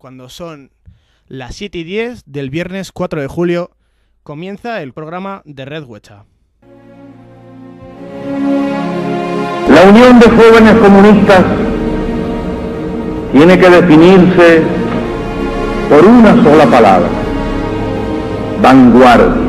cuando son las 7:10 del viernes 4 de julio, comienza el programa de Red Huecha. La Unión de Jóvenes Comunistas tiene que definirse por una sola palabra: vanguardia.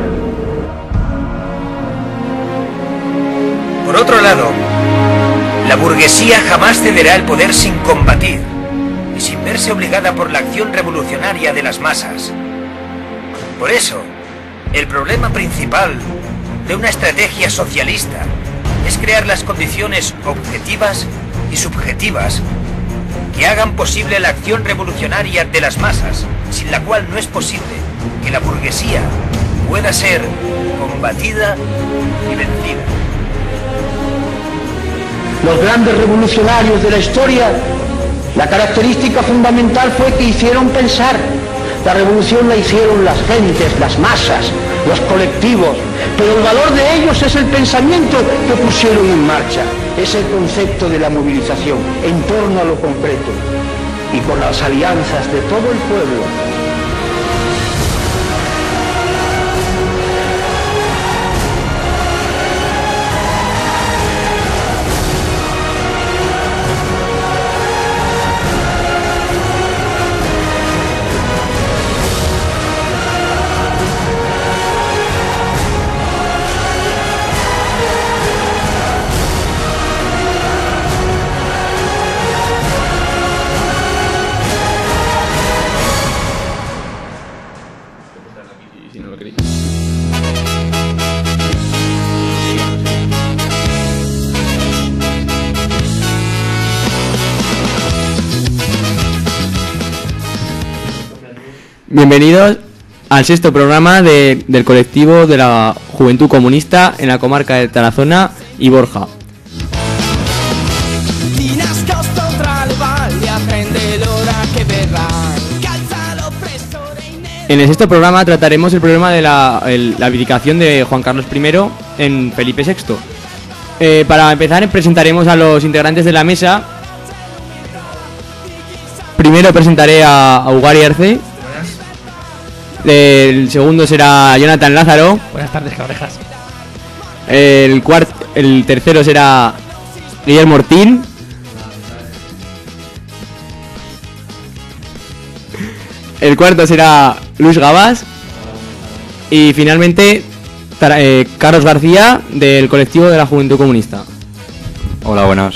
Por otro lado, la burguesía jamás cederá el poder sin combatir y sin verse obligada por la acción revolucionaria de las masas. Por eso, el problema principal de una estrategia socialista es crear las condiciones objetivas y subjetivas que hagan posible la acción revolucionaria de las masas, sin la cual no es posible que la burguesía pueda ser combatida y vencida. Los grandes revolucionarios de la historia, la característica fundamental fue que hicieron pensar. La revolución la hicieron las gentes, las masas, los colectivos, pero el valor de ellos es el pensamiento que pusieron en marcha, es el concepto de la movilización en torno a lo concreto y con las alianzas de todo el pueblo. Bienvenidos al sexto programa del colectivo de la Juventud Comunista en la comarca de Tarazona y Borja. En el sexto programa trataremos el problema de la abdicación de Juan Carlos I en Felipe VI. Para empezar presentaremos a los integrantes de la mesa. Primero presentaré a Ugari Arce. El segundo será Jonathan Lázaro. Buenas tardes, cabrejas. El tercero será Guillermo Ortín. El cuarto será Luis Gabás. Y finalmente Carlos García, del colectivo de la Juventud Comunista. Hola, buenas.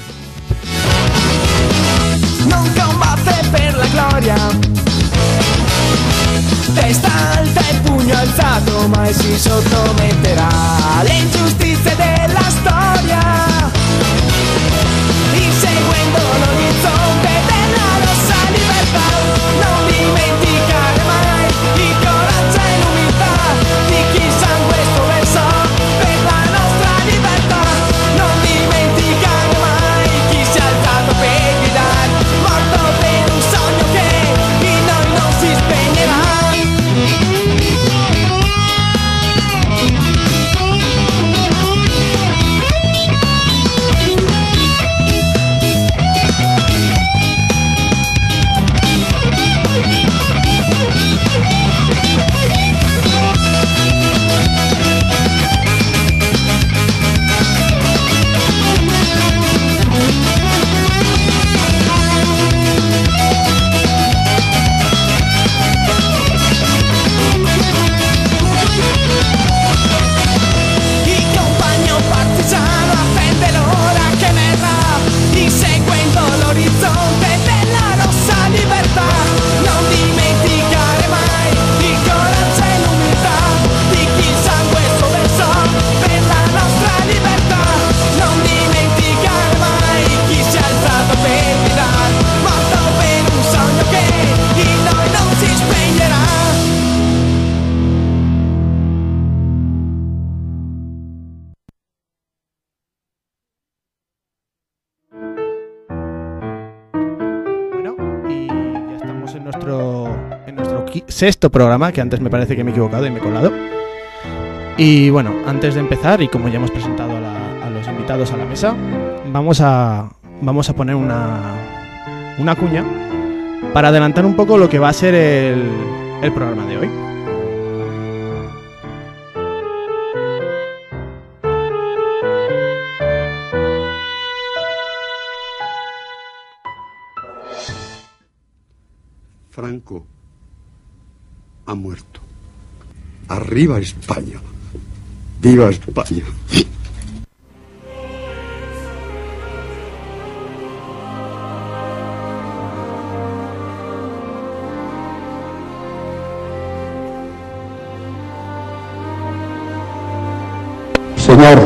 Non combatte per la gloria, testa alta e pugno alzato, mai si sottometterà alle ingiustizie della storia, inseguendo l'orizzonte della rossa libertà. Non dimenticare mai il coraggio e l'umiltà di chi sangue sto versò per la nostra libertà. Non dimenticare mai chi si è alzato per gridare, morto per un sogno che in noi non si spegnerà. Sexto programa, que antes me parece que me he equivocado y me he colado. Y bueno, antes de empezar, y como ya hemos presentado a los invitados a la mesa, vamos a poner una cuña para adelantar un poco lo que va a ser el programa de hoy. Franco ha muerto. Arriba España. ¡Viva España! Señor,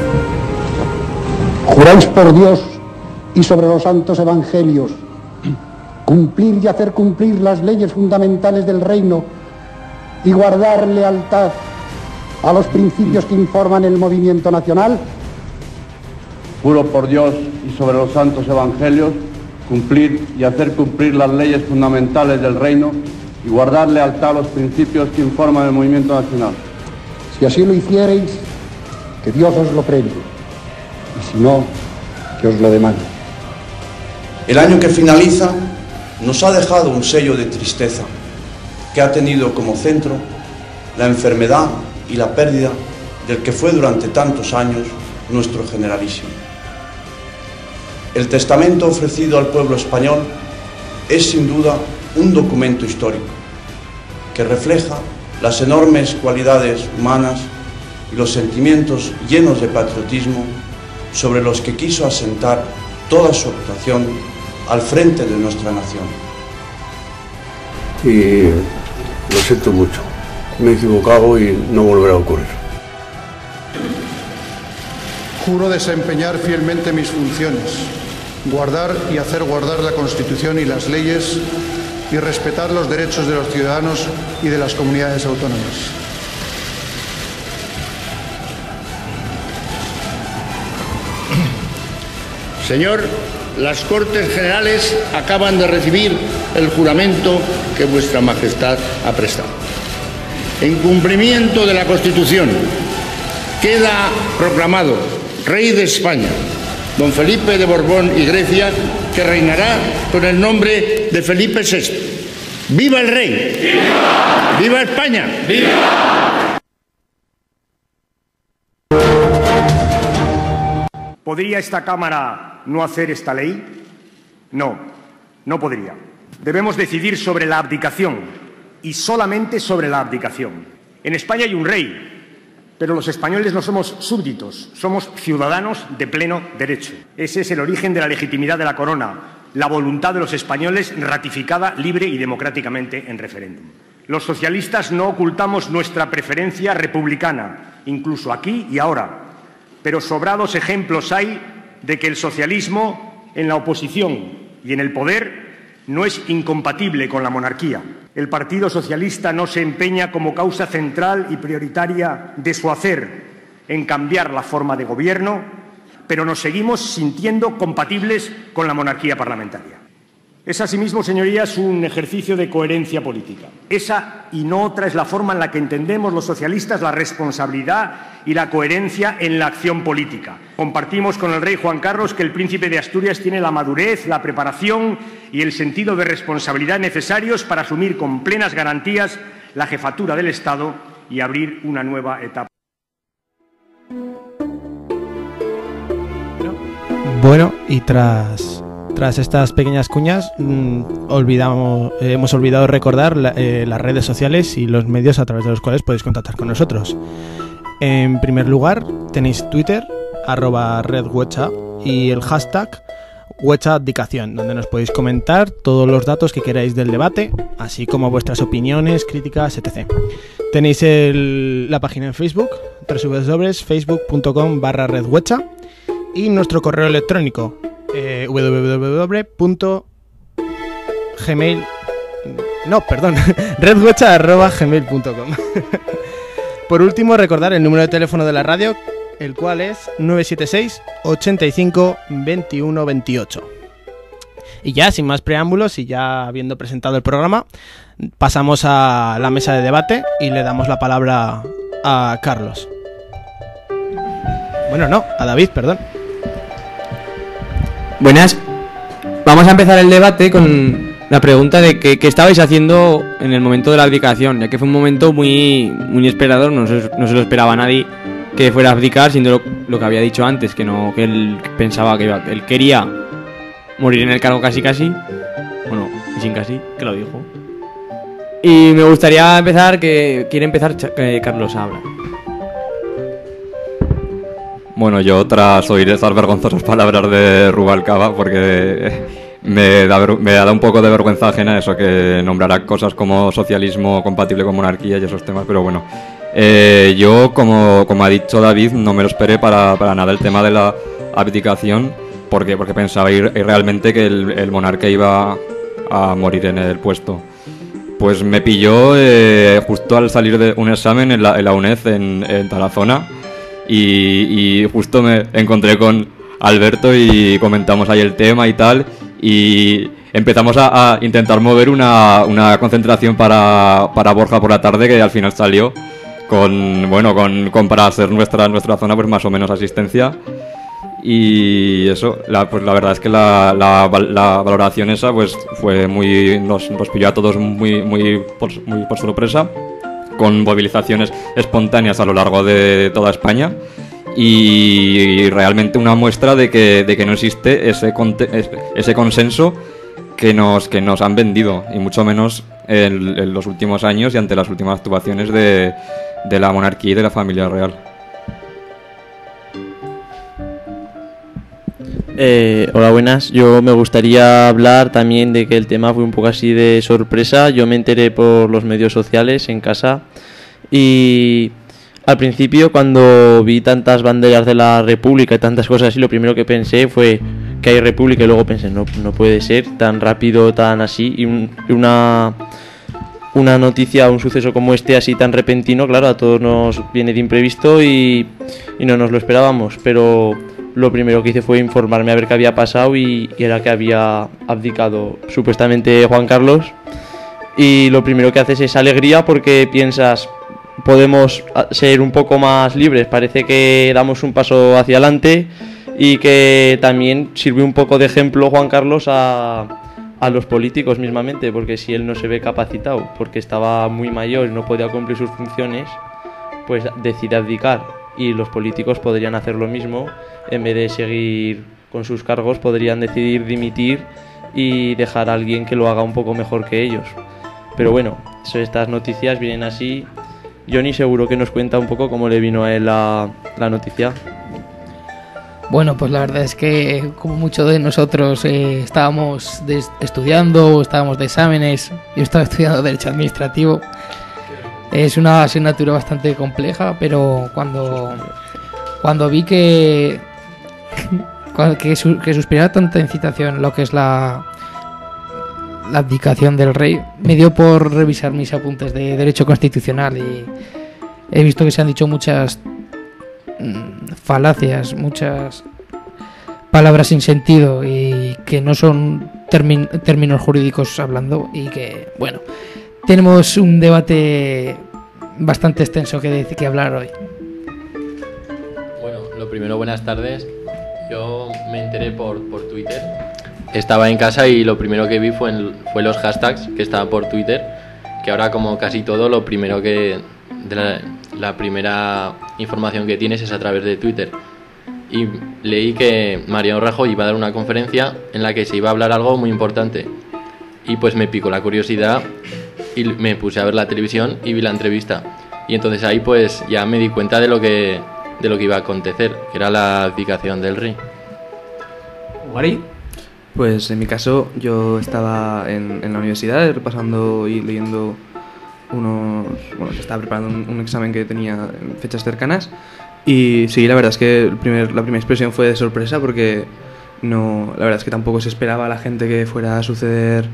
juráis por Dios y sobre los santos evangelios cumplir y hacer cumplir las leyes fundamentales del reino y guardar lealtad a los principios que informan el movimiento nacional. Juro por Dios y sobre los santos evangelios cumplir y hacer cumplir las leyes fundamentales del reino y guardar lealtad a los principios que informan el movimiento nacional. Si así lo hiciereis, que Dios os lo premie, y si no, que os lo demande. El año que finaliza nos ha dejado un sello de tristeza que ha tenido como centro la enfermedad y la pérdida del que fue durante tantos años nuestro generalísimo. El testamento ofrecido al pueblo español es sin duda un documento histórico que refleja las enormes cualidades humanas y los sentimientos llenos de patriotismo sobre los que quiso asentar toda su actuación al frente de nuestra nación. Y lo siento mucho. Me he equivocado y no volverá a ocurrir. Juro desempeñar fielmente mis funciones, guardar y hacer guardar la Constitución y las leyes y respetar los derechos de los ciudadanos y de las comunidades autónomas. Señor, las Cortes Generales acaban de recibir el juramento que Vuestra Majestad ha prestado. En cumplimiento de la Constitución, queda proclamado Rey de España, don Felipe de Borbón y Grecia, que reinará con el nombre de Felipe VI. ¡Viva el Rey! ¡Viva! ¡Viva España! ¡Viva! ¿Podría esta Cámara no hacer esta ley? No, no podría. Debemos decidir sobre la abdicación y solamente sobre la abdicación. En España hay un rey, pero los españoles no somos súbditos, somos ciudadanos de pleno derecho. Ese es el origen de la legitimidad de la corona, la voluntad de los españoles ratificada libre y democráticamente en referéndum. Los socialistas no ocultamos nuestra preferencia republicana, incluso aquí y ahora. Pero sobrados ejemplos hay de que el socialismo en la oposición y en el poder no es incompatible con la monarquía. El Partido Socialista no se empeña como causa central y prioritaria de su hacer en cambiar la forma de gobierno, pero nos seguimos sintiendo compatibles con la monarquía parlamentaria. Es asimismo, señorías, un ejercicio de coherencia política. Esa y no otra es la forma en la que entendemos los socialistas la responsabilidad y la coherencia en la acción política. Compartimos con el rey Juan Carlos que el príncipe de Asturias tiene la madurez, la preparación y el sentido de responsabilidad necesarios para asumir con plenas garantías la jefatura del Estado y abrir una nueva etapa. Bueno, y tras estas pequeñas cuñas, hemos olvidado recordar las redes sociales y los medios a través de los cuales podéis contactar con nosotros. En primer lugar, tenéis Twitter, @redhuecha, y el hashtag huechaabdicación, donde nos podéis comentar todos los datos que queráis del debate, así como vuestras opiniones, críticas, etc. Tenéis la página en Facebook, www.facebook.com/redhuecha, y nuestro correo electrónico, redhuecha@gmail.com. Por último, recordar el número de teléfono de la radio, el cual es 976 85 21 28. Y ya, sin más preámbulos y ya habiendo presentado el programa, pasamos a la mesa de debate y le damos la palabra a Carlos. Bueno, no, a David, perdón. Buenas. Vamos a empezar el debate con la pregunta de qué estabais haciendo en el momento de la abdicación, ya que fue un momento muy inesperado, no se lo esperaba a nadie que fuera a abdicar, siendo lo que había dicho antes, que él pensaba que él quería morir en el cargo casi, bueno, y sin casi, que lo dijo. Y me gustaría empezar, quiere empezar Carlos a hablar. Bueno, yo tras oír esas vergonzosas palabras de Rubalcaba, porque me da un poco de vergüenza ajena eso, que nombrará cosas como socialismo compatible con monarquía y esos temas, pero bueno. Yo, como ha dicho David, no me lo esperé para nada el tema de la abdicación, porque pensaba realmente que el monarca iba a morir en el puesto. Pues me pilló justo al salir de un examen en la UNED en Tarazona, y justo me encontré con Alberto y comentamos ahí el tema y tal, y empezamos a intentar mover una concentración para Borja por la tarde, que al final salió con para hacer nuestra zona pues más o menos asistencia. Y eso, pues la verdad es que la valoración esa pues fue nos pilló a todos muy por sorpresa, con movilizaciones espontáneas a lo largo de toda España, y realmente una muestra de que no existe ese consenso que nos han vendido, y mucho menos en los últimos años y ante las últimas actuaciones de la monarquía y de la familia real. Hola, buenas. Yo me gustaría hablar también de que el tema fue un poco así de sorpresa. Yo me enteré por los medios sociales en casa, y al principio, cuando vi tantas banderas de la República y tantas cosas así, lo primero que pensé fue que hay República, y luego pensé, no puede ser tan rápido, tan así, y una noticia, un suceso como este así tan repentino, claro, a todos nos viene de imprevisto y no nos lo esperábamos, pero lo primero que hice fue informarme a ver qué había pasado, y era que había abdicado supuestamente Juan Carlos, y lo primero que haces es alegría, porque piensas, podemos ser un poco más libres, parece que damos un paso hacia adelante, y que también sirve un poco de ejemplo Juan Carlos a los políticos mismamente, porque si él no se ve capacitado, porque estaba muy mayor y no podía cumplir sus funciones, pues decide abdicar, y los políticos podrían hacer lo mismo. En vez de seguir con sus cargos, podrían decidir dimitir y dejar a alguien que lo haga un poco mejor que ellos. Pero bueno, estas noticias vienen así. Johnny seguro que nos cuenta un poco cómo le vino a él la noticia. Bueno, pues la verdad es que como muchos de nosotros estábamos estudiando, o estábamos de exámenes. Yo estaba estudiando Derecho Administrativo. Es una asignatura bastante compleja, pero cuando vi que suspiraba tanta incitación lo que es la abdicación del rey, me dio por revisar mis apuntes de Derecho Constitucional, y he visto que se han dicho muchas falacias, muchas palabras sin sentido y que no son términos jurídicos hablando, y que, bueno, tenemos un debate bastante extenso que hablar hoy. Bueno, lo primero, buenas tardes. Yo me enteré por Twitter. Estaba en casa y lo primero que vi fue los hashtags que estaban por Twitter, que ahora, como casi todo, lo primero la primera información que tienes es a través de Twitter. Y leí que Mariano Rajoy iba a dar una conferencia en la que se iba a hablar algo muy importante, y pues me picó la curiosidad y me puse a ver la televisión y vi la entrevista, y entonces ahí pues ya me di cuenta de lo que iba a acontecer, que era la abdicación del rey. ¿Guari? Pues en mi caso yo estaba en la universidad repasando y leyendo estaba preparando un examen que tenía en fechas cercanas, y sí, la verdad es que la primera expresión fue de sorpresa, porque la verdad es que tampoco se esperaba a la gente que fuera a suceder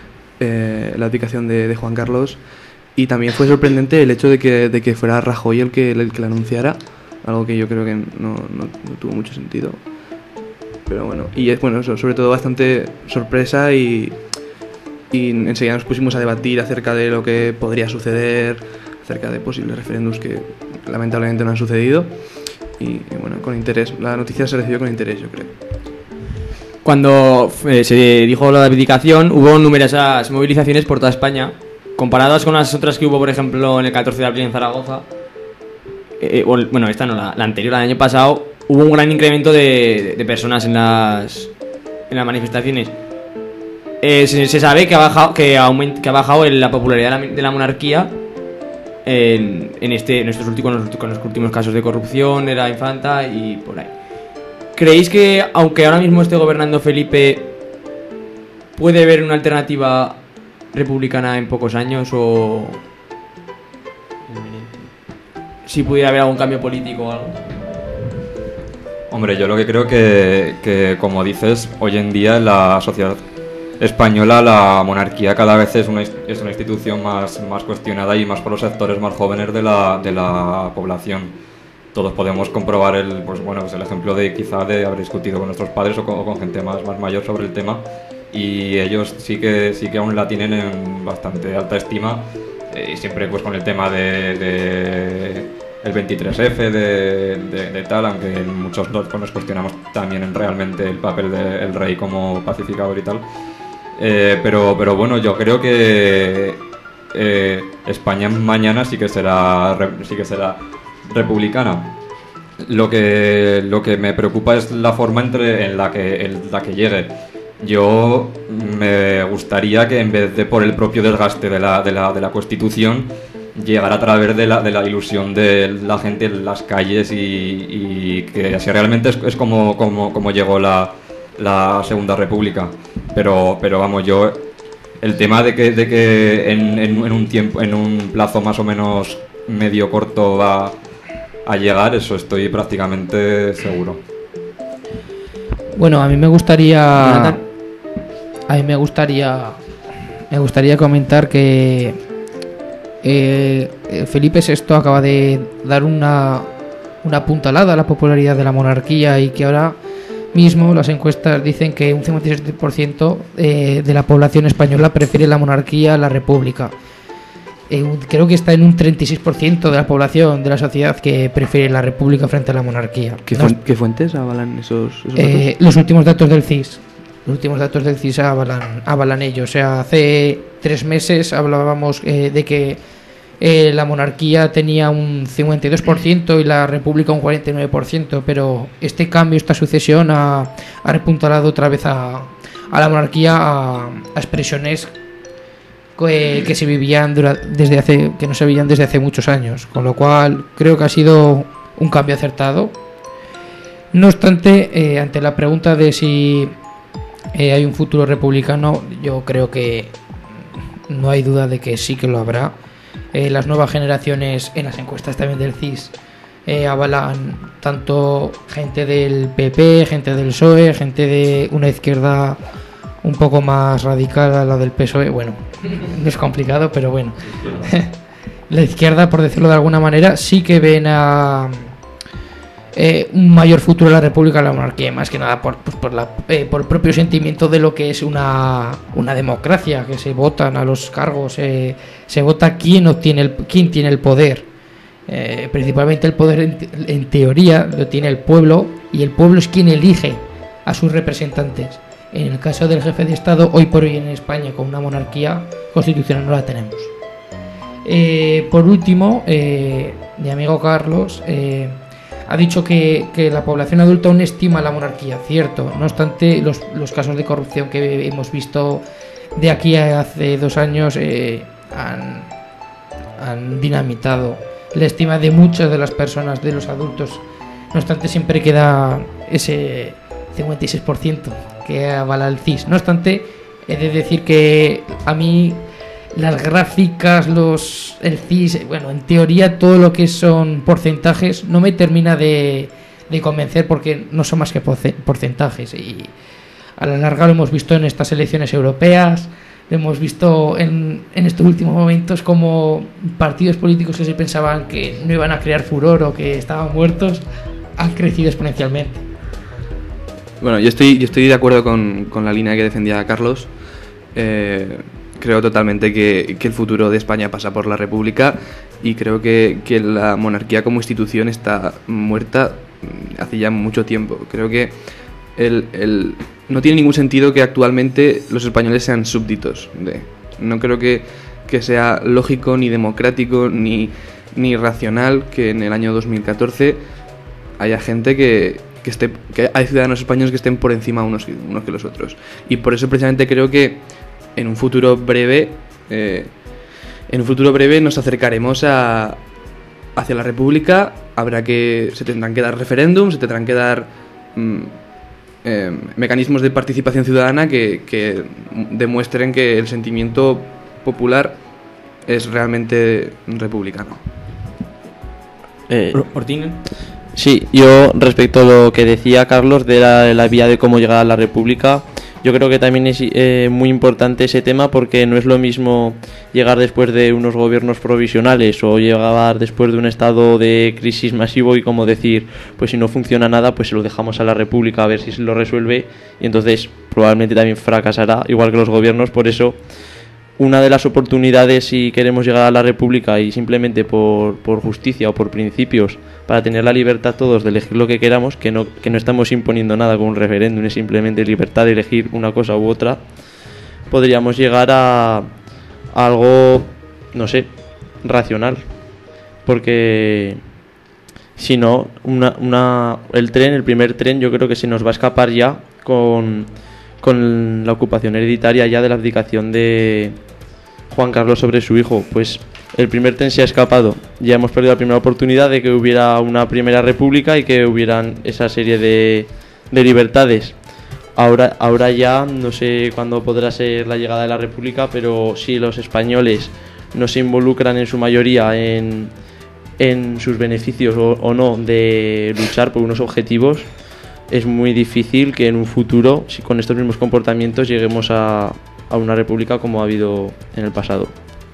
la abdicación de Juan Carlos, y también fue sorprendente el hecho de que fuera Rajoy el que la anunciara, algo que yo creo que no tuvo mucho sentido. Pero bueno, y sobre todo bastante sorpresa, y enseguida nos pusimos a debatir acerca de lo que podría suceder, acerca de posibles referéndums que lamentablemente no han sucedido, y bueno, con interés. La noticia se recibió con interés, yo creo. cuando se dijo la abdicación, hubo numerosas movilizaciones por toda España, comparadas con las otras que hubo, por ejemplo, en el 14 de abril en Zaragoza. Bueno, esta no, la anterior, el año pasado, hubo un gran incremento de personas en las manifestaciones. Se sabe que ha bajado la popularidad de la monarquía en estos últimos casos de corrupción de la infanta y por ahí. ¿Creéis que, aunque ahora mismo esté gobernando Felipe, puede haber una alternativa republicana en pocos años, o si pudiera haber algún cambio político o algo? Hombre, yo lo que creo que como dices, hoy en día en la sociedad española la monarquía cada vez es una institución más cuestionada y más por los sectores más jóvenes de la población. Todos podemos comprobar el ejemplo de quizá de haber discutido con nuestros padres o con gente más mayor sobre el tema, y ellos sí que aún la tienen en bastante alta estima, y siempre pues con el tema de el 23F de tal, aunque muchos nos cuestionamos también realmente el papel del rey como pacificador y tal. Pero bueno, yo creo que España mañana sí que será republicana. Lo que me preocupa es la forma en la que llegue. Yo me gustaría que, en vez de por el propio desgaste de la Constitución, llegara a través de la ilusión de la gente en las calles, y que así realmente es como llegó la Segunda República. Pero vamos, yo el tema de que en un plazo más o menos medio corto va a llegar, eso estoy prácticamente seguro. Bueno, a mí me gustaría comentar que Felipe VI acaba de dar una apuntalada a la popularidad de la monarquía, y que ahora mismo las encuestas dicen que un 57% de la población española prefiere la monarquía a la república. Creo que está en un 36% de la población de la sociedad que prefiere la república frente a la monarquía. ¿Qué fuentes avalan esos datos? Los últimos datos del CIS. Los últimos datos del CIS avalan ello. O sea, hace 3 meses hablábamos de que la monarquía tenía un 52% y la república un 49%, pero este cambio, esta sucesión ha repuntalado otra vez a la monarquía a expresiones que se vivían que no se veían desde hace muchos años, con lo cual creo que ha sido un cambio acertado. No obstante, ante la pregunta de si hay un futuro republicano, yo creo que no hay duda de que sí que lo habrá. Las nuevas generaciones, en las encuestas también del CIS, avalan tanto gente del PP, gente del PSOE, gente de una izquierda un poco más radical a la del PSOE. Bueno, no es complicado, pero bueno. La izquierda, por decirlo de alguna manera, sí que ven a un mayor futuro de la república a la monarquía, más que nada por el propio sentimiento de lo que es una democracia, que se votan a los cargos, se vota quién tiene el poder. Principalmente el poder en teoría lo tiene el pueblo, y el pueblo es quien elige a sus representantes. En el caso del jefe de Estado, hoy por hoy en España, con una monarquía constitucional, no la tenemos. Por último, mi amigo Carlos ha dicho que la población adulta aún estima la monarquía, cierto. No obstante, los casos de corrupción que hemos visto de aquí a hace 2 años han dinamitado la estima de muchas de las personas, de los adultos. No obstante, siempre queda ese 56% que avala el CIS. No obstante, he de decir que a mí las gráficas, el CIS, bueno, en teoría todo lo que son porcentajes no me termina de convencer, porque no son más que porcentajes, y a la larga lo hemos visto en estas elecciones europeas, lo hemos visto en estos últimos momentos, como partidos políticos que se pensaban que no iban a crear furor o que estaban muertos han crecido exponencialmente. Bueno, yo estoy de acuerdo con la línea que defendía Carlos. Creo totalmente que el futuro de España pasa por la República, y creo que la monarquía como institución está muerta hace ya mucho tiempo. Creo que no tiene ningún sentido que actualmente los españoles sean súbditos. No creo que sea lógico, ni democrático, ni racional que en el año 2014 haya gente que hay ciudadanos españoles que estén por encima unos que los otros. Y por eso precisamente creo que en un futuro breve nos acercaremos hacia la República. Se tendrán que dar referéndums, se tendrán que dar mecanismos de participación ciudadana que demuestren que el sentimiento popular es realmente republicano. Ortín. Sí, yo respecto a lo que decía Carlos de la vía de cómo llegar a la República, yo creo que también es muy importante ese tema, porque no es lo mismo llegar después de unos gobiernos provisionales o llegar después de un estado de crisis masivo y como decir, pues si no funciona nada, pues se lo dejamos a la República a ver si se lo resuelve, y entonces probablemente también fracasará, igual que los gobiernos. Por eso una de las oportunidades, si queremos llegar a la República y simplemente por justicia o por principios, para tener la libertad todos de elegir lo que queramos, que no estamos imponiendo nada con un referéndum, es simplemente libertad de elegir una cosa u otra, podríamos llegar a algo, no sé, racional. Porque si no, el primer tren yo creo que se nos va a escapar ya con la ocupación hereditaria ya de la abdicación de Juan Carlos sobre su hijo. Pues el primer tren se ha escapado, ya hemos perdido la primera oportunidad de que hubiera una primera república y que hubieran esa serie de libertades. Ahora ya no sé cuándo podrá ser la llegada de la república, pero si los españoles no se involucran en su mayoría en sus beneficios o no de luchar por unos objetivos, es muy difícil que en un futuro, si con estos mismos comportamientos, lleguemos a una república como ha habido en el pasado.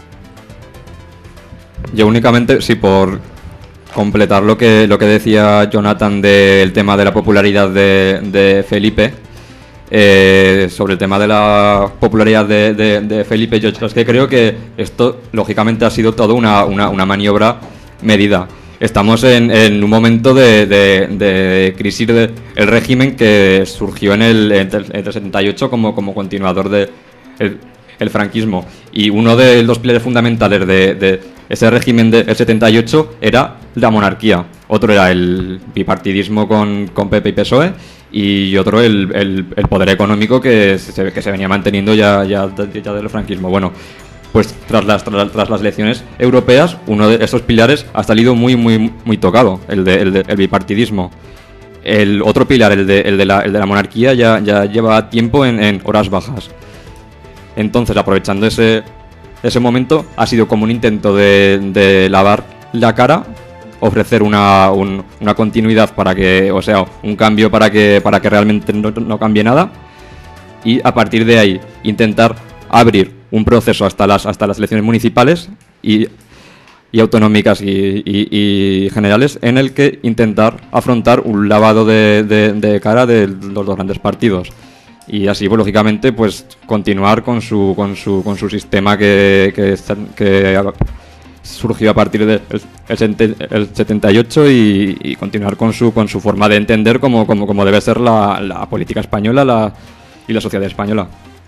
Yo únicamente, sí, por completar lo que decía Jonathan del tema de la popularidad de Felipe, sobre el tema de la popularidad de Felipe, yo es que creo que esto lógicamente ha sido todo una maniobra medida. Estamos en un momento de crisis del régimen que surgió en el 78 como continuador del franquismo, y uno de los pilares fundamentales de ese régimen del 78 era la monarquía, otro era el bipartidismo con PP y PSOE, y otro el poder económico que se venía manteniendo ya del franquismo. Bueno, pues tras las elecciones europeas, uno de esos pilares ha salido muy tocado, el bipartidismo. El otro pilar, el de la monarquía, ya lleva tiempo en horas bajas. Entonces, aprovechando ese momento, ha sido como un intento de lavar la cara, ofrecer una continuidad para que, o sea, un cambio para que realmente no cambie nada, y a partir de ahí intentar abrir un proceso hasta las elecciones municipales y autonómicas y generales, en el que intentar afrontar un lavado de cara de los dos grandes partidos, y así, pues, lógicamente, pues continuar con su sistema que surgió a partir del 78 y continuar con su forma de entender como debe ser la política española y la sociedad española.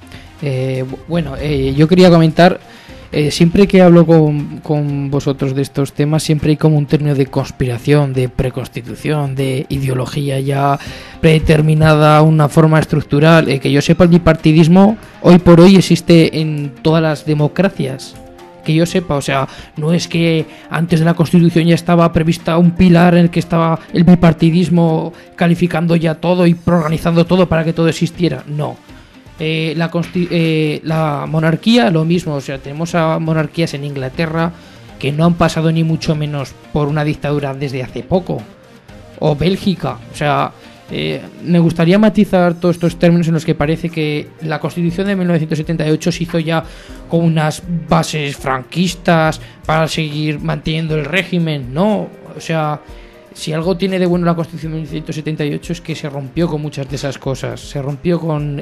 Yo quería comentar, siempre que hablo con vosotros de estos temas, siempre hay como un término de conspiración, de preconstitución, de ideología ya predeterminada, una forma estructural. Que yo sepa, el bipartidismo hoy por hoy existe en todas las democracias. Que yo sepa, o sea, no es que antes de la Constitución ya estaba prevista un pilar en el que estaba el bipartidismo calificando ya todo y organizando todo para que todo existiera. No. La monarquía, lo mismo, o sea, tenemos a monarquías en Inglaterra que no han pasado ni mucho menos por una dictadura desde hace poco, o Bélgica, o sea, me gustaría matizar todos estos términos en los que parece que la Constitución de 1978 se hizo ya con unas bases franquistas para seguir manteniendo el régimen. No, o sea, si algo tiene de bueno la Constitución de 1978 es que se rompió con muchas de esas cosas. Se rompió con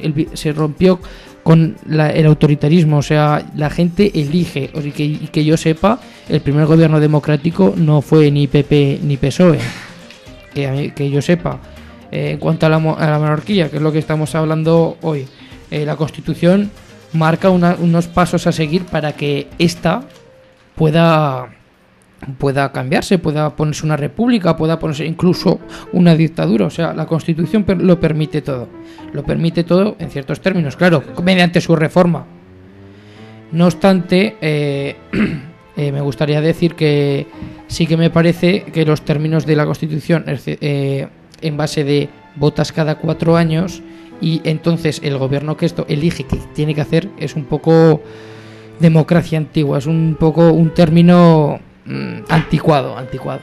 el autoritarismo. O sea, la gente elige. Y que yo sepa, el primer gobierno democrático no fue ni PP ni PSOE. Que yo sepa. En cuanto a la monarquía, que es lo que estamos hablando hoy, la Constitución marca unos pasos a seguir para que ésta pueda cambiarse, pueda ponerse una república, pueda ponerse incluso una dictadura. O sea, la Constitución lo permite todo en ciertos términos, claro, mediante su reforma. No obstante, me gustaría decir que sí que me parece que los términos de la Constitución, en base de votas cada 4 años, y entonces el gobierno que esto elige que tiene que hacer, es un poco democracia antigua, es un poco un término anticuado.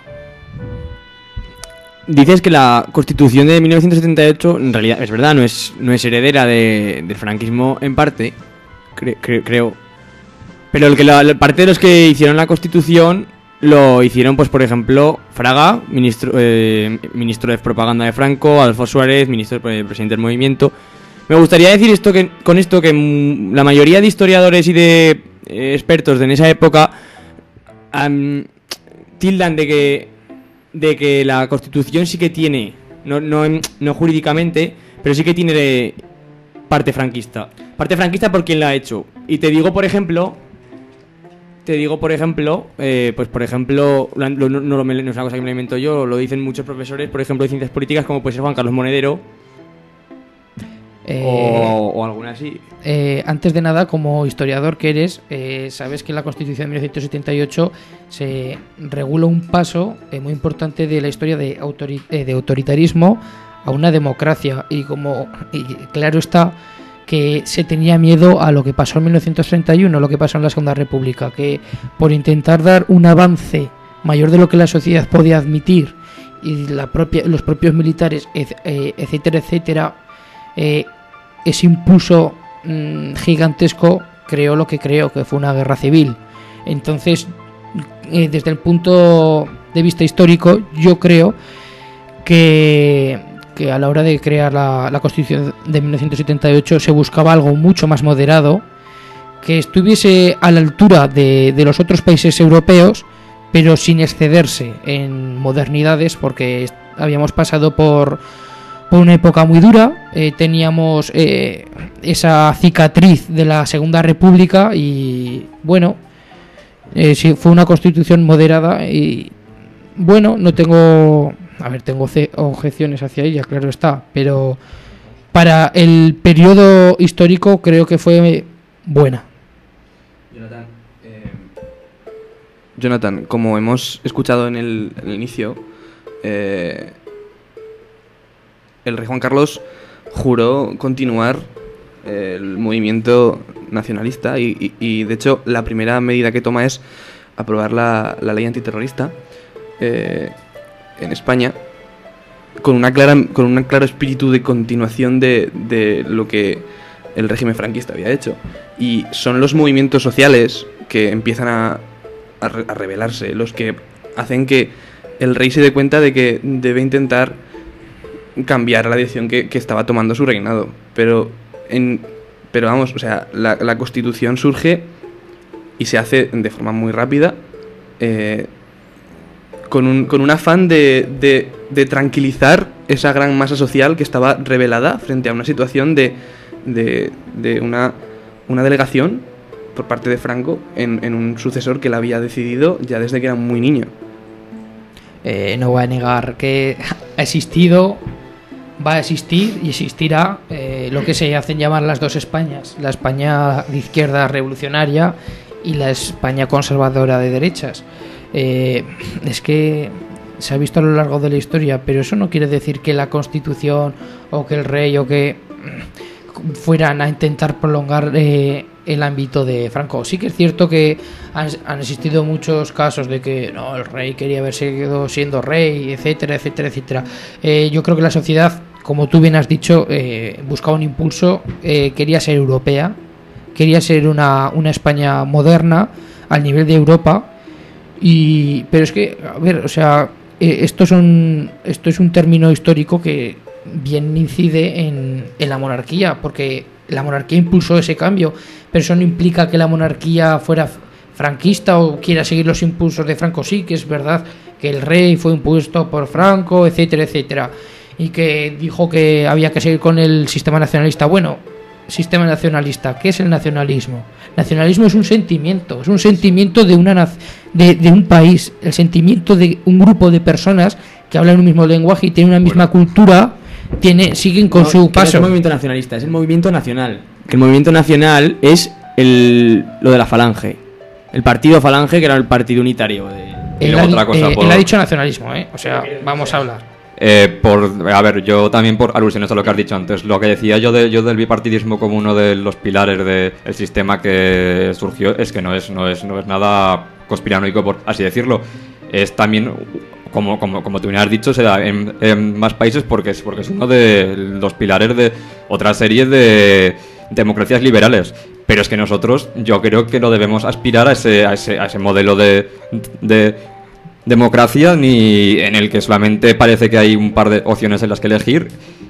Dices que la Constitución de 1978 en realidad es verdad, no es heredera del franquismo en parte, creo. Pero parte de los que hicieron la Constitución lo hicieron, pues por ejemplo, Fraga, ministro de propaganda de Franco, Adolfo Suárez, presidente del movimiento. Me gustaría decir con esto que la mayoría de historiadores y de expertos en esa época tildan de que la Constitución sí que tiene, no jurídicamente, pero sí que tiene parte franquista. Parte franquista por quien la ha hecho. Y te digo, por ejemplo, pues por ejemplo, no es una cosa que me invento yo, lo dicen muchos profesores, por ejemplo, de ciencias políticas, como puede ser Juan Carlos Monedero, o alguna así. Antes de nada, como historiador que eres, sabes que en la Constitución de 1978 se regula un paso muy importante de la historia de autoritarismo a una democracia, y claro está que se tenía miedo a lo que pasó en 1931, lo que pasó en la Segunda República, que por intentar dar un avance mayor de lo que la sociedad podía admitir, y los propios militares, etcétera, ese impulso gigantesco creó lo que creó, que fue una guerra civil. Entonces, desde el punto de vista histórico, yo creo que a la hora de crear la Constitución de 1978 se buscaba algo mucho más moderado, que estuviese a la altura de los otros países europeos, pero sin excederse en modernidades, porque habíamos pasado por una época muy dura, teníamos esa cicatriz de la Segunda República, y bueno, sí, fue una Constitución moderada, y bueno, tengo objeciones hacia ella, claro está, pero para el periodo histórico creo que fue buena. Jonathan, como hemos escuchado en el inicio, el rey Juan Carlos juró continuar el movimiento nacionalista, y de hecho la primera medida que toma es aprobar la ley antiterrorista en España, con un claro espíritu de continuación de lo que el régimen franquista había hecho. Y son los movimientos sociales que empiezan a rebelarse los que hacen que el rey se dé cuenta de que debe intentar cambiar la dirección que estaba tomando su reinado. Pero vamos, o sea, la Constitución surge y se hace de forma muy rápida, con un afán de tranquilizar esa gran masa social que estaba rebelada frente a una situación de una delegación por parte de Franco en un sucesor que él había decidido ya desde que era muy niño. No voy a negar que ha existido, va a existir y existirá lo que se hacen llamar las dos Españas: la España de izquierda revolucionaria y la España conservadora de derechas. Es que se ha visto a lo largo de la historia, pero eso no quiere decir que la Constitución o que el rey o que fueran a intentar prolongar el ámbito de Franco. Sí que es cierto que han existido muchos casos de que no, el rey quería haber seguido siendo rey, etcétera. Yo creo que la sociedad, como tú bien has dicho, buscaba un impulso, quería ser europea, quería ser una España moderna al nivel de Europa. Pero es que, a ver, o sea, esto es un término histórico que bien incide en la monarquía, porque la monarquía impulsó ese cambio, pero eso no implica que la monarquía fuera franquista o quiera seguir los impulsos de Franco. Sí que es verdad que el rey fue impuesto por Franco, etcétera. y que dijo que había que seguir con el sistema nacionalista. Bueno, sistema nacionalista, ¿qué es el nacionalismo? Nacionalismo es un sentimiento de de un país, el sentimiento de un grupo de personas que hablan un mismo lenguaje y tienen una misma cultura, siguen con su paso. No es el movimiento nacionalista, es el movimiento nacional. Que el movimiento nacional es lo de la Falange, el partido Falange, que era el partido unitario. Él ha dicho nacionalismo, o sea, vamos a hablar. A ver, yo también por alusiones a lo que has dicho antes, lo que decía yo del bipartidismo como uno de los pilares del sistema que surgió es que no es nada conspiranoico, por así decirlo. Es también, como tú bien has dicho, se da en más países porque es uno de los pilares de otra serie de democracias liberales. Pero es que nosotros, yo creo que no debemos aspirar a ese modelo de democracia, ni en el que solamente parece que hay un par de opciones en las que elegir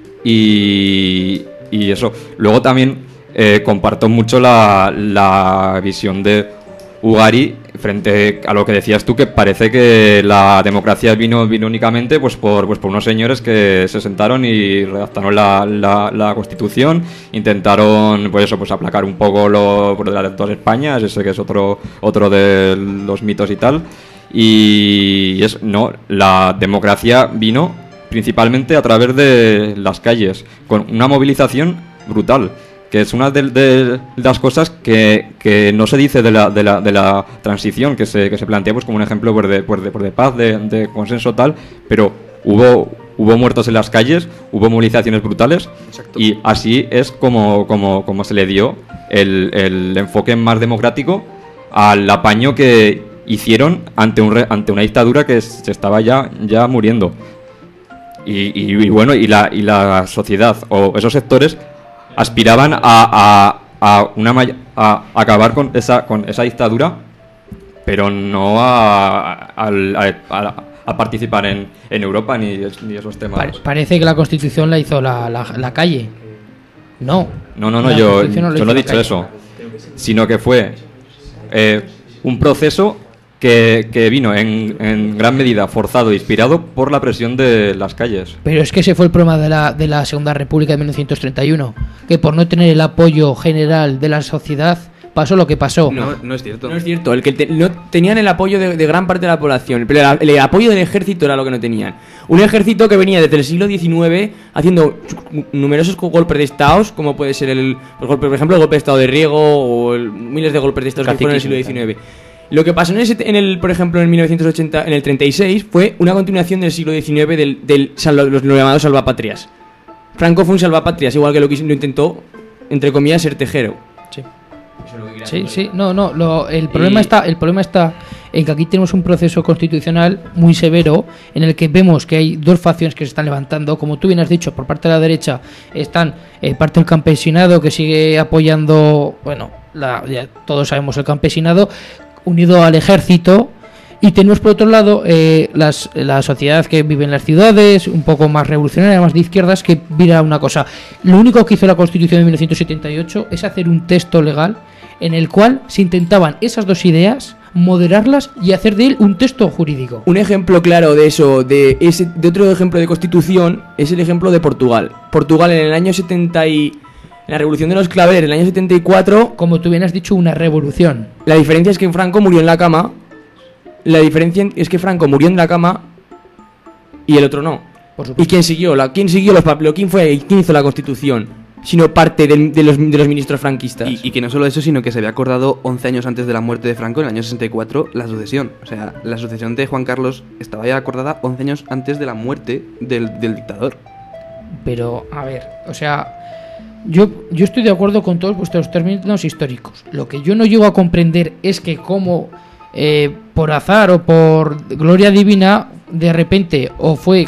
y eso. Luego también comparto mucho la visión de Ugari frente a lo que decías tú, que parece que la democracia vino únicamente pues por unos señores que se sentaron y redactaron la Constitución, intentaron pues aplacar un poco lo de las dos Españas, ese que es otro de los mitos y tal. Y la democracia vino principalmente a través de las calles, con una movilización brutal, que es una de las cosas que no se dice de la transición, que se plantea pues como un ejemplo de paz, de consenso tal, pero hubo muertos en las calles, hubo movilizaciones brutales. Exacto. Y así es como se le dio el enfoque más democrático al apaño que hicieron ante una dictadura que se estaba ya muriendo. Y bueno, y la sociedad o esos sectores aspiraban a acabar con esa dictadura, pero no a participar en Europa ni esos temas. Parece que la Constitución la hizo la calle. No, yo no he dicho eso, sino que fue un proceso que vino en gran medida forzado e inspirado por la presión de las calles. Pero es que ese fue el problema de la Segunda República de 1931, que por no tener el apoyo general de la sociedad pasó lo que pasó. No es cierto. No es cierto. No tenían el apoyo de gran parte de la población, pero el apoyo del ejército era lo que no tenían. Un ejército que venía desde el siglo XIX haciendo numerosos golpes de estados, como puede ser por ejemplo el golpe de estado de Riego o miles de golpes de estados que fueron en el siglo XIX. Lo que pasó por ejemplo, en 1980, en el 36, fue una continuación del siglo XIX los llamados salvapatrias. Franco fue un salvapatrias, igual que lo intentó, entre comillas, ser Tejero. Sí. El problema está en que aquí tenemos un proceso constitucional muy severo en el que vemos que hay dos facciones que se están levantando. Como tú bien has dicho, por parte de la derecha están parte del campesinado que sigue apoyando, ya todos sabemos el campesinado, unido al ejército, y tenemos por otro lado la sociedad que vive en las ciudades, un poco más revolucionaria, más de izquierdas, que mira una cosa. Lo único que hizo la Constitución de 1978 es hacer un texto legal en el cual se intentaban esas dos ideas, moderarlas y hacer de él un texto jurídico. Un ejemplo claro de eso, de otro ejemplo de constitución, es el ejemplo de Portugal. Portugal en el año 70 en la Revolución de los Claveles, en el año 74... Como tú bien has dicho, una revolución. La diferencia es que Franco murió en la cama. La diferencia es que Franco murió en la cama y el otro no. ¿Y quién siguió? ¿Quién siguió los papeles? ¿Quién hizo la Constitución? Sino parte de los ministros franquistas. Y que no solo eso, sino que se había acordado 11 años antes de la muerte de Franco, en el año 64, la sucesión. O sea, la sucesión de Juan Carlos estaba ya acordada 11 años antes de la muerte del dictador. Pero, a ver, o sea... Yo estoy de acuerdo con todos vuestros términos históricos. Lo que yo no llego a comprender es que como por azar o por gloria divina, de repente o fue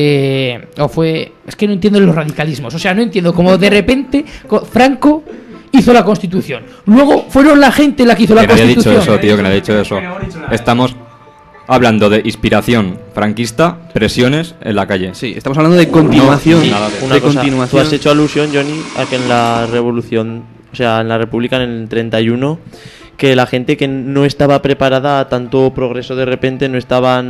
es que no entiendo los radicalismos. O sea, no entiendo cómo de repente Franco hizo la Constitución. Luego fueron la gente la que hizo la Constitución. Que no haya dicho eso. Estamos hablando de inspiración franquista, presiones en la calle. Sí, estamos hablando de continuación. Una cosa, tú has hecho alusión, Johnny, a que en la revolución, o sea, en la República en el 31, que la gente que no estaba preparada a tanto progreso de repente no estaban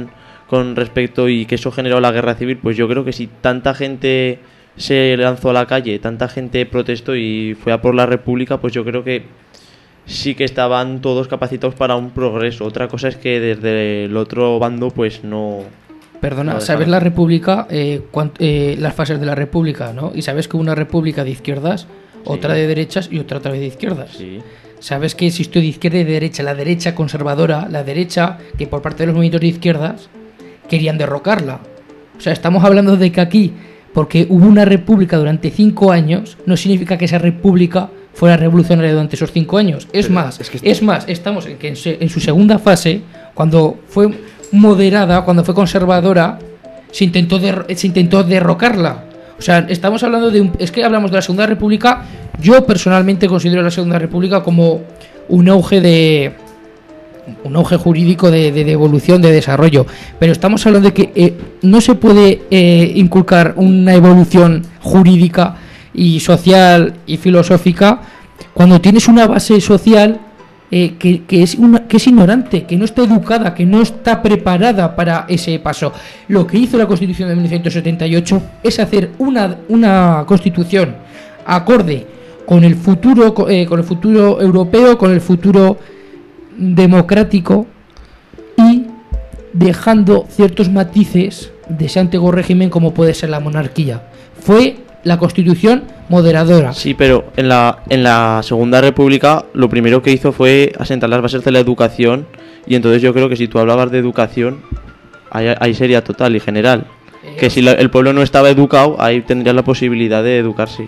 con respecto y que eso generó la guerra civil, pues yo creo que si tanta gente se lanzó a la calle, tanta gente protestó y fue a por la República, pues yo creo que sí que estaban todos capacitados para un progreso. Otra cosa es que desde el otro bando pues no... Perdona, no ¿sabes la República, las fases de la República, ¿no? Y sabes que una República de izquierdas, otra de derechas y otra vez de izquierdas. Sí. Sabes que existió de izquierda y de derecha, la derecha conservadora, la derecha que por parte de los movimientos de izquierdas querían derrocarla. O sea, estamos hablando de que aquí, porque hubo una república durante 5 años, no significa que esa república fuera revolucionaria durante esos 5 años. Es más, estamos en que en su segunda fase, cuando fue moderada, cuando fue conservadora, se intentó derrocarla. O sea, estamos hablando es que hablamos de la Segunda República. Yo personalmente considero la Segunda República como un auge jurídico de evolución, de desarrollo. Pero estamos hablando de que no se puede inculcar una evolución jurídica y social y filosófica cuando tienes una base social que es ignorante, que no está educada, que no está preparada para ese paso. Lo que hizo la Constitución de 1978 es hacer una Constitución acorde con el futuro europeo, con el futuro democrático, y dejando ciertos matices de ese antiguo régimen como puede ser la monarquía. Fue la Constitución moderadora. Sí, pero en la Segunda República lo primero que hizo fue asentar las bases de la educación, y entonces yo creo que si tú hablabas de educación, ahí sería total y general. Que si el pueblo no estaba educado, ahí tendría la posibilidad de educarse.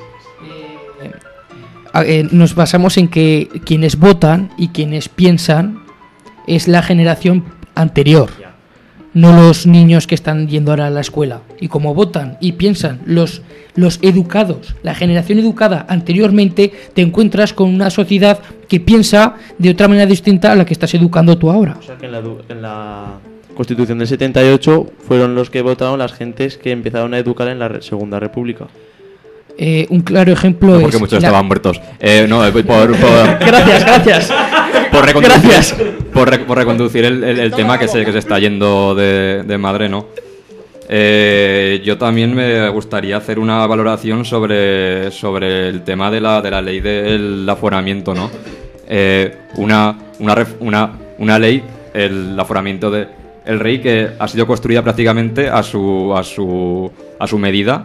Nos basamos en que quienes votan y quienes piensan es la generación anterior, no los niños que están yendo ahora a la escuela. Y como votan y piensan los educados, la generación educada anteriormente, te encuentras con una sociedad que piensa de otra manera distinta a la que estás educando tú ahora. O sea que en la Constitución del 78 fueron los que votaron las gentes que empezaron a educar en la Segunda República. Un claro ejemplo es... Porque muchos estaban muertos. Gracias. Por reconducir el tema que se está yendo de madre, ¿no? Yo también me gustaría hacer una valoración sobre el tema de la ley del aforamiento, ¿no? Una ley, el aforamiento del rey, que ha sido construida prácticamente a su medida.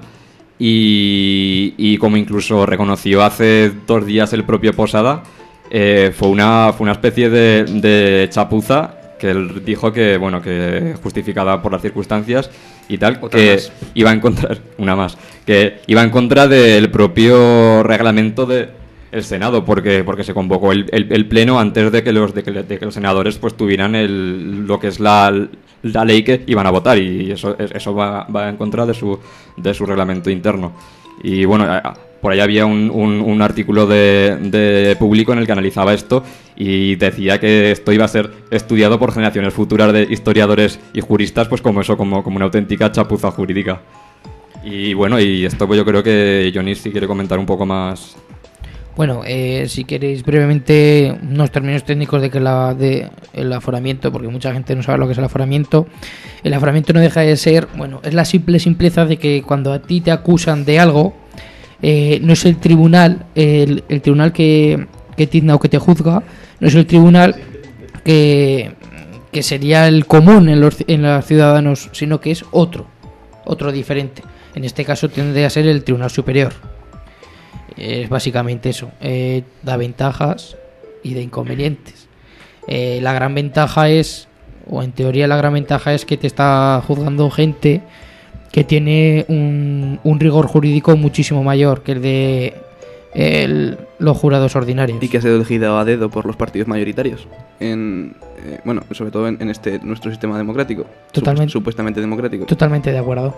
Y como incluso reconoció hace 2 días el propio Posada, fue una especie de chapuza que él dijo que justificada por las circunstancias y tal, que iba en contra del propio reglamento del Senado, porque se convocó el pleno antes de que los senadores pues tuvieran lo que es la ley que iban a votar, y eso va en contra de su reglamento interno. Y bueno, por ahí había un artículo de Público en el que analizaba esto y decía que esto iba a ser estudiado por generaciones futuras de historiadores y juristas, pues como una auténtica chapuza jurídica. Y bueno, y esto pues yo creo que Johnny sí quiere comentar un poco más. Bueno, si queréis brevemente unos términos técnicos el aforamiento, porque mucha gente no sabe lo que es el aforamiento. El aforamiento no deja de ser, es la simpleza de que cuando a ti te acusan de algo, no es el tribunal, el tribunal que tizna o que te juzga, no es el tribunal que sería el común en los ciudadanos, sino que es otro diferente. En este caso tiende a ser el Tribunal Superior. Es básicamente eso, da ventajas y da inconvenientes. La gran ventaja es, o en teoría la gran ventaja es que te está juzgando gente que tiene un rigor jurídico muchísimo mayor que el de los jurados ordinarios. Y que ha sido elegido a dedo por los partidos mayoritarios, sobre todo en nuestro sistema democrático, supuestamente democrático. Totalmente de acuerdo.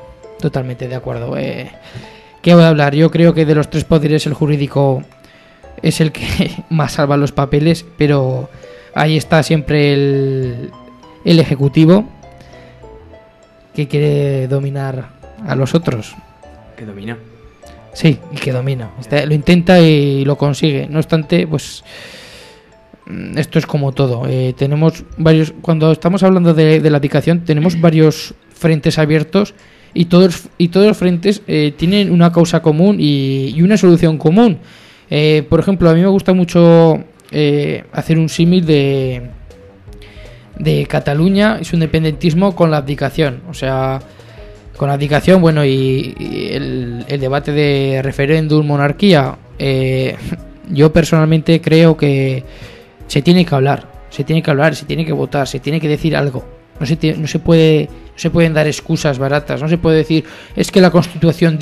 ¿Qué voy a hablar? Yo creo que de los 3 poderes el jurídico es el que más salva los papeles, pero ahí está siempre el ejecutivo, que quiere dominar a los otros. ¿Que domina? Sí, y que domina. Lo intenta y lo consigue. No obstante, pues esto es como todo. Tenemos varios, cuando estamos hablando de la abdicación, tenemos varios frentes abiertos y todos los frentes tienen una causa común y una solución común. Por ejemplo, a mí me gusta mucho hacer un símil de Cataluña y su independentismo con la abdicación. O sea, con la abdicación, bueno, y el debate de referéndum, monarquía, yo personalmente creo que se tiene que hablar, se tiene que votar, se tiene que decir algo. No se pueden dar excusas baratas, no se puede decir, es que la Constitución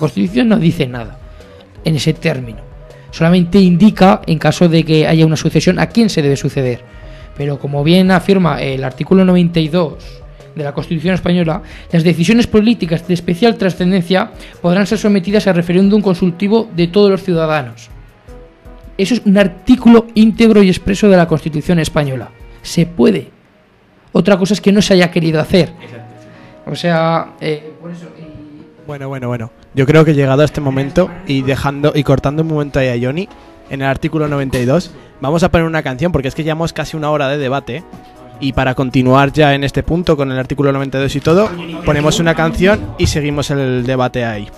no dice nada en ese término. Solamente indica, en caso de que haya una sucesión, a quién se debe suceder. Pero como bien afirma el artículo 92 de la Constitución española, las decisiones políticas de especial trascendencia podrán ser sometidas a referéndum consultivo de todos los ciudadanos. Eso es un artículo íntegro y expreso de la Constitución española. Se puede. Otra cosa es que no se haya querido hacer. O sea, por eso... Bueno. Yo creo que llegado a este momento y cortando un momento ahí a Johnny, en el artículo 92, vamos a poner una canción porque es que llevamos casi una hora de debate. Y para continuar ya en este punto con el artículo 92 y todo, ponemos una canción y seguimos el debate ahí.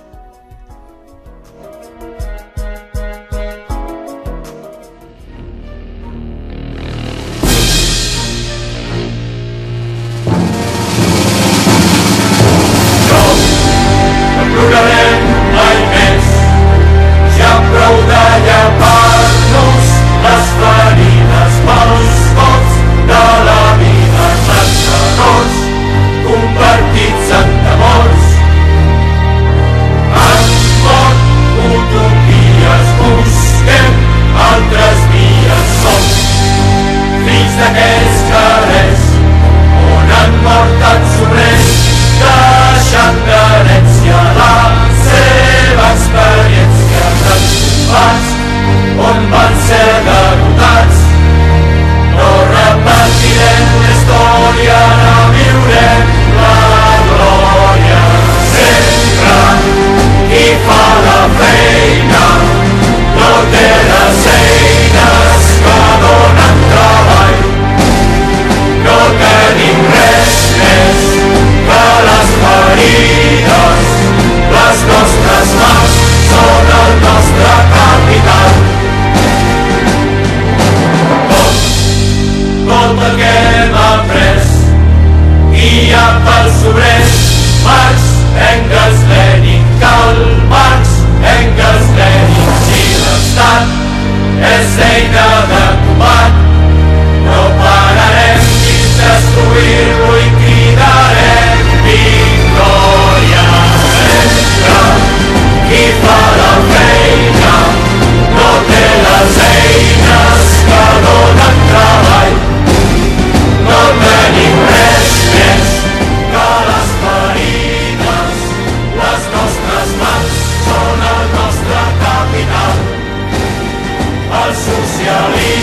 Socialisme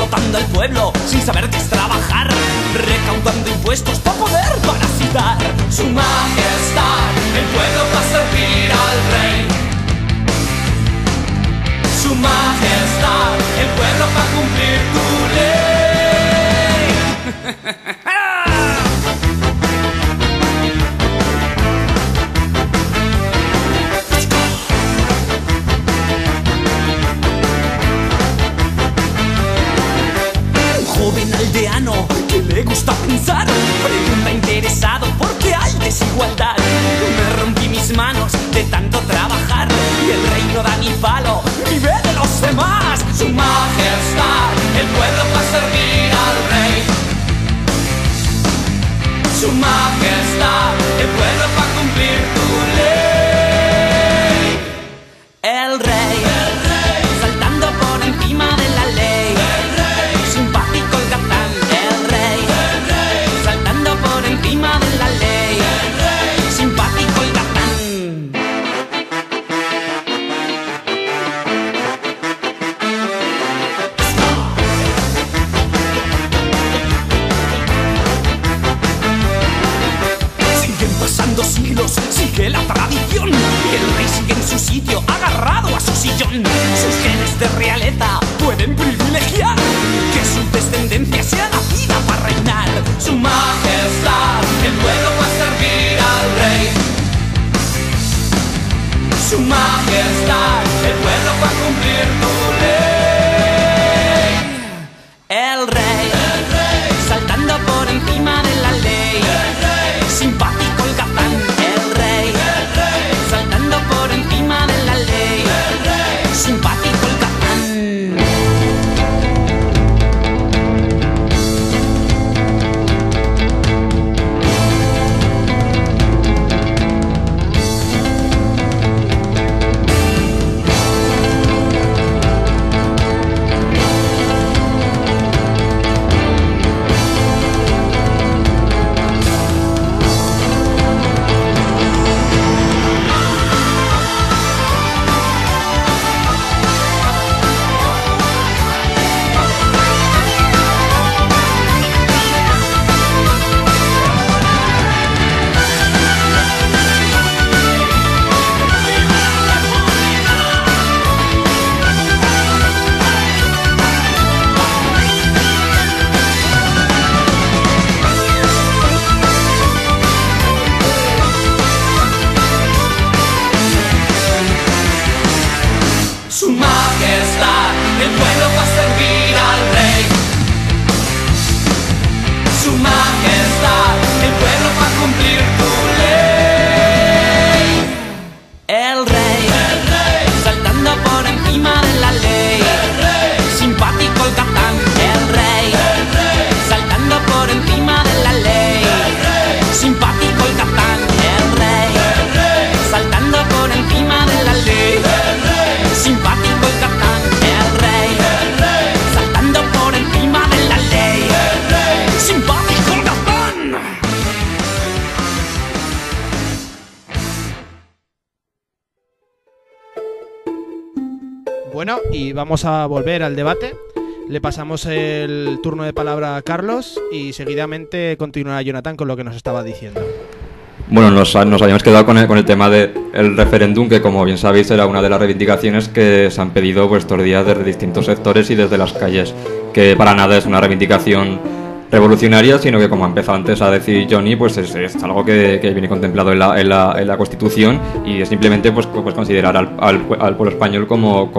explotando el pueblo sin saber qué es trabajar, recaudando impuestos para poder parasitar. Su majestad, el pueblo va a servir al rey. Su majestad, el pueblo va a cumplir tu ley. Joven aldeano que le gusta pensar, pregunta interesado por qué hay desigualdad. Me rompí mis manos de tanto trabajar y el reino da ni palo, vive de los demás. Su majestad, el pueblo va a servir al rey. Su majestad, el pueblo va a cumplir tu ley. El rey, saltando por encima de la ley. Simpático el Gazán, el rey, saltando por encima de la ley. Simpático el Gazán. Siguen pasando siglos, sigue la tradición. El rey sigue en su sitio, agarrado a su sillón. Sus genes de realeza pueden privilegiar que su descendencia sea nacida para reinar. Su majestad, el pueblo va a servir al rey. Su majestad, el pueblo va a cumplir tu ley. El rey, saltando por encima de la ley. Simpático el Gazán, el rey, saltando por encima de la ley. Simpático el Gazán. Su majestad, el pueblo va a servir al rey. Su majestad, el pueblo va a cumplir tu ley. El rey, saltando por encima de la ley. Simpático el Gazán, el rey, saltando por encima de la ley. Simpático el Gazán, el rey, saltando por encima de la ley. Simpático el Gazán, el rey, saltando por encima de la ley. Simpático el Gazán. Bueno, y vamos a volver al debate. Le pasamos el turno de palabra a Carlos y seguidamente continuará Jonathan con lo que nos estaba diciendo. Bueno, nos habíamos quedado con el tema del referéndum, que como bien sabéis era una de las reivindicaciones que se han pedido pues, estos días desde distintos sectores y desde las calles, que para nada es una reivindicación revolucionaria, sino que, como ha empezado antes a decir Johnny, pues es algo que viene contemplado en la Constitución, y es simplemente pues considerar al pueblo español como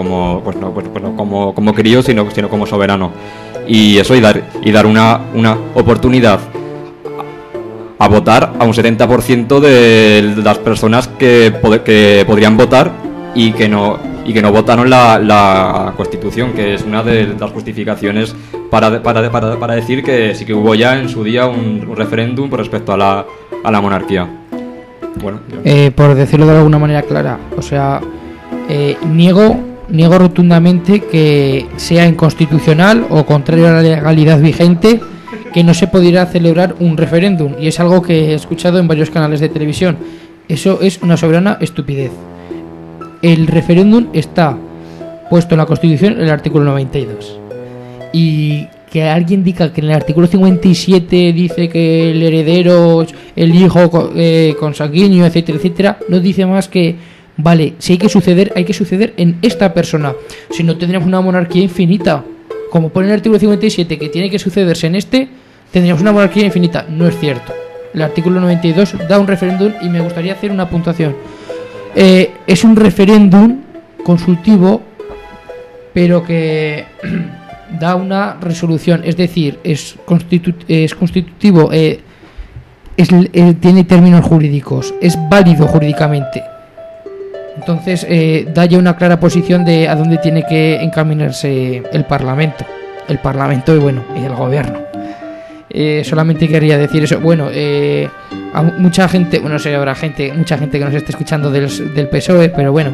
crío, sino como soberano, y eso, y dar una oportunidad a votar a un 70% de las personas que podrían votar y que no votaron la Constitución, que es una de las justificaciones para decir que sí que hubo ya en su día un referéndum por respecto a la monarquía. Bueno, por decirlo de alguna manera clara, o sea, niego rotundamente que sea inconstitucional o contrario a la legalidad vigente que no se pudiera celebrar un referéndum, y es algo que he escuchado en varios canales de televisión. Eso es una soberana estupidez. El referéndum está puesto en la Constitución en el artículo 92. y que alguien diga que en el artículo 57 dice que el heredero, el hijo consanguíneo, etcétera, etcétera, no dice más que, vale, si hay que suceder en esta persona. Si no, tendríamos una monarquía infinita. Como pone en el artículo 57 que tiene que sucederse en tendríamos una monarquía infinita. No es cierto. El artículo 92 da un referéndum y me gustaría hacer una puntuación. Es un referéndum consultivo, pero que da una resolución, es decir, es constitutivo, tiene términos jurídicos, es válido jurídicamente. Entonces da ya una clara posición de a dónde tiene que encaminarse el Parlamento y bueno, y el gobierno. Solamente quería decir eso. Bueno, a mucha gente, bueno, no sé, habrá mucha gente que nos esté escuchando del PSOE, pero bueno,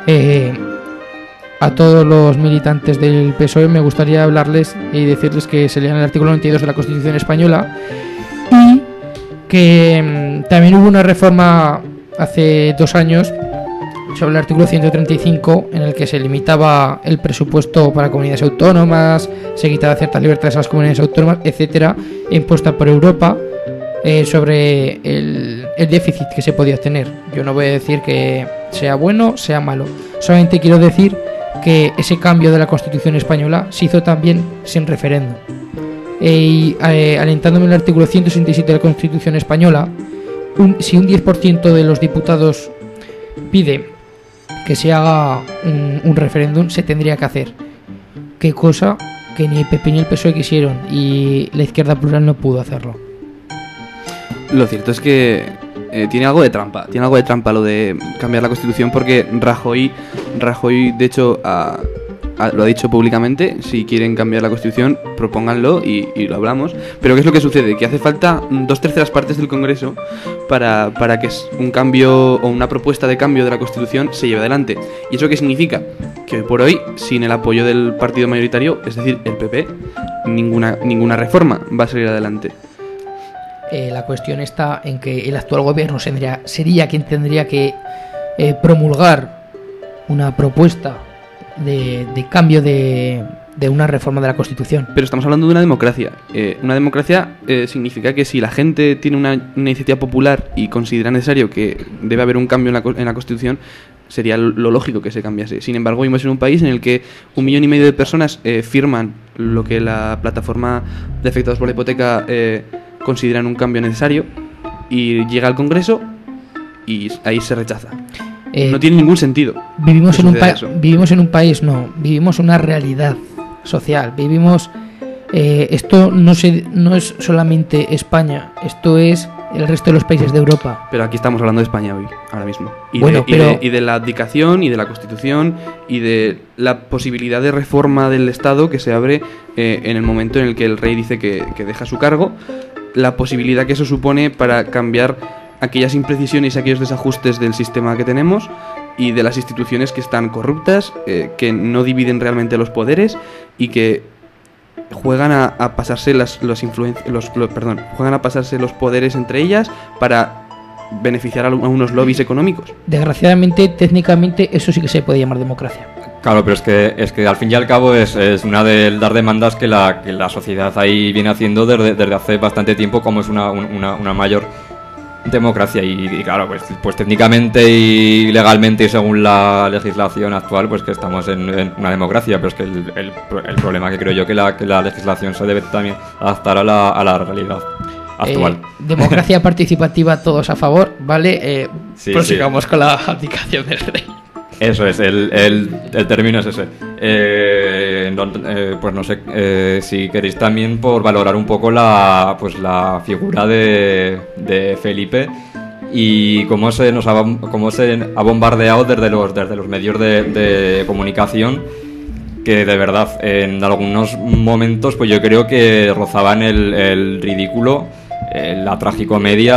a todos los militantes del PSOE me gustaría hablarles y decirles que se lean el artículo 92 de la Constitución Española y que también hubo una reforma hace 2 años sobre el artículo 135 en el que se limitaba el presupuesto para comunidades autónomas, se quitaba ciertas libertades a las comunidades autónomas, etcétera, impuesta por Europa sobre el déficit que se podía tener. Yo no voy a decir que sea bueno, sea malo, solamente quiero decir que ese cambio de la Constitución Española se hizo también sin referéndum. Y alentándome el artículo 167 de la Constitución Española, si un 10% de los diputados pide que se haga un referéndum, se tendría que hacer. Qué cosa que ni el PP ni el PSOE quisieron, y la izquierda plural no pudo hacerlo. Lo cierto es que tiene algo de trampa lo de cambiar la Constitución, porque Rajoy de hecho lo ha dicho públicamente: si quieren cambiar la Constitución, propónganlo y lo hablamos. Pero ¿qué es lo que sucede? Que hace falta 2/3 partes del Congreso para que un cambio o una propuesta de cambio de la Constitución se lleve adelante. ¿Y eso qué significa? Que hoy por hoy, sin el apoyo del partido mayoritario, es decir, el PP, ninguna reforma va a salir adelante. La cuestión está en que el actual gobierno sería quien tendría que promulgar una propuesta de cambio de una reforma de la Constitución. Pero estamos hablando de una democracia. Una democracia significa que si la gente tiene una iniciativa popular y considera necesario que debe haber un cambio en la Constitución, sería lo lógico que se cambiase. Sin embargo, vivimos en un país en el que 1,5 millones de personas firman lo que la plataforma de afectados por la hipoteca consideran un cambio necesario, y llega al Congreso y ahí se rechaza. No tiene ningún sentido. Vivimos en un país, no, vivimos una realidad social. Vivimos esto no es solamente España, esto es el resto de los países de Europa. Pero aquí estamos hablando de España hoy, ahora mismo. Y de la abdicación y de la Constitución y de la posibilidad de reforma del Estado que se abre en el momento en el que el rey dice que deja su cargo. La posibilidad que eso supone para cambiar aquellas imprecisiones y aquellos desajustes del sistema que tenemos y de las instituciones que están corruptas, que no dividen realmente los poderes y que juegan a pasarse juegan a pasarse los poderes entre ellas para beneficiar a unos lobbies económicos. Desgraciadamente, técnicamente, eso sí que se puede llamar democracia. Claro, pero es que al fin y al cabo es una de las demandas que la sociedad ahí viene haciendo desde hace bastante tiempo, como es una mayor democracia. Y claro, pues técnicamente y legalmente y según la legislación actual, pues que estamos en una democracia, pero es que el problema que creo yo que la legislación se debe también adaptar a la realidad actual. Democracia participativa, todos a favor, ¿vale? Prosigamos con la abdicación del rey. Eso es, el término es ese. Pues no sé, si queréis también por valorar un poco la figura de Felipe y cómo se ha bombardeado desde los medios de comunicación, que de verdad en algunos momentos pues yo creo que rozaban el ridículo, la tragicomedia,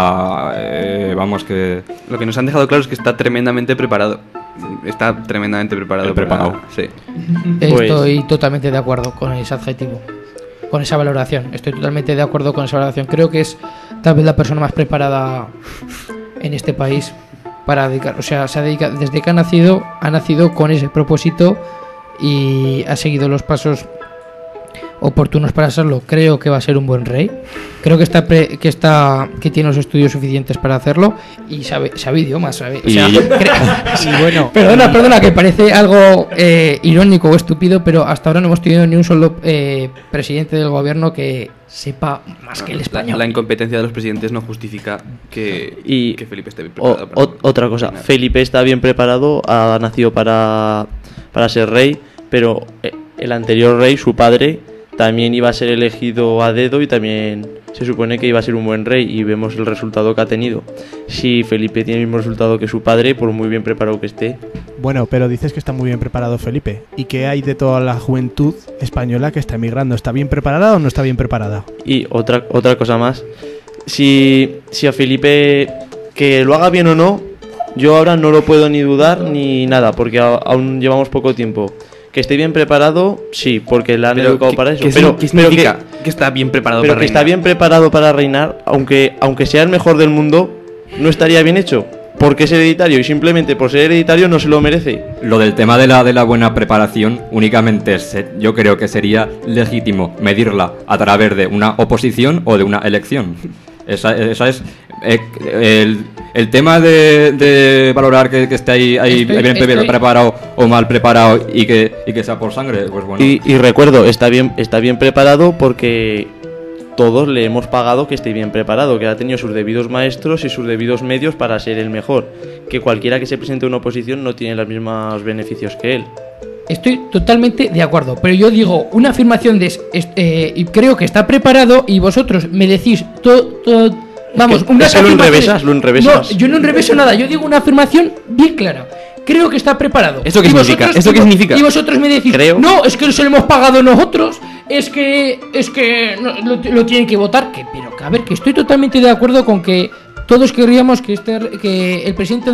vamos, que... Lo que nos han dejado claro es que está tremendamente preparado. Está tremendamente preparado. Sí. Estoy totalmente de acuerdo con ese adjetivo, con esa valoración. Estoy totalmente de acuerdo con esa valoración. Creo que es tal vez la persona más preparada en este país para dedicar. O sea, se ha dedicado, desde que ha nacido con ese propósito y ha seguido los pasos oportunos para serlo. Creo que va a ser un buen rey. Creo que que tiene los estudios suficientes para hacerlo y sabe idiomas. Bueno, perdona, que parece algo irónico o estúpido, pero hasta ahora no hemos tenido ni un solo presidente del gobierno que sepa más que el español. La incompetencia de los presidentes no justifica que Felipe esté bien preparado. Otra cosa, Felipe está bien preparado, ha nacido para ser rey, pero el anterior rey, su padre, también iba a ser elegido a dedo y también se supone que iba a ser un buen rey, y vemos el resultado que ha tenido. Si Felipe tiene el mismo resultado que su padre, por muy bien preparado que esté. Bueno, pero dices que está muy bien preparado Felipe. ¿Y qué hay de toda la juventud española que está emigrando? ¿Está bien preparada o no está bien preparada? Y otra cosa más, si a Felipe, que lo haga bien o no, yo ahora no lo puedo ni dudar ni nada, porque aún llevamos poco tiempo. Que esté bien preparado, sí, porque le han educado para eso. ¿Qué significa que está bien preparado para reinar? Pero que está bien preparado para reinar, aunque sea el mejor del mundo, no estaría bien hecho. Porque es hereditario, y simplemente por ser hereditario no se lo merece. Lo del tema de la buena preparación únicamente yo creo que sería legítimo medirla a través de una oposición o de una elección. Esa es el tema de valorar que esté ahí bien preparado o mal preparado y que sea por sangre, pues bueno. Y recuerdo, está bien preparado porque todos le hemos pagado que esté bien preparado, que ha tenido sus debidos maestros y sus debidos medios para ser el mejor. Que cualquiera que se presente a una oposición no tiene los mismos beneficios que él. Estoy totalmente de acuerdo, pero yo digo una afirmación y creo que está preparado, y vosotros me decís vamos, lo enrevesas. No, yo no enreveso nada, yo digo una afirmación bien clara. Creo que está preparado. ¿Esto qué significa? Y vosotros me decís, no, es que se lo hemos pagado nosotros, es que no, lo tienen que votar. Pero a ver, que estoy totalmente de acuerdo con que todos querríamos que el presidente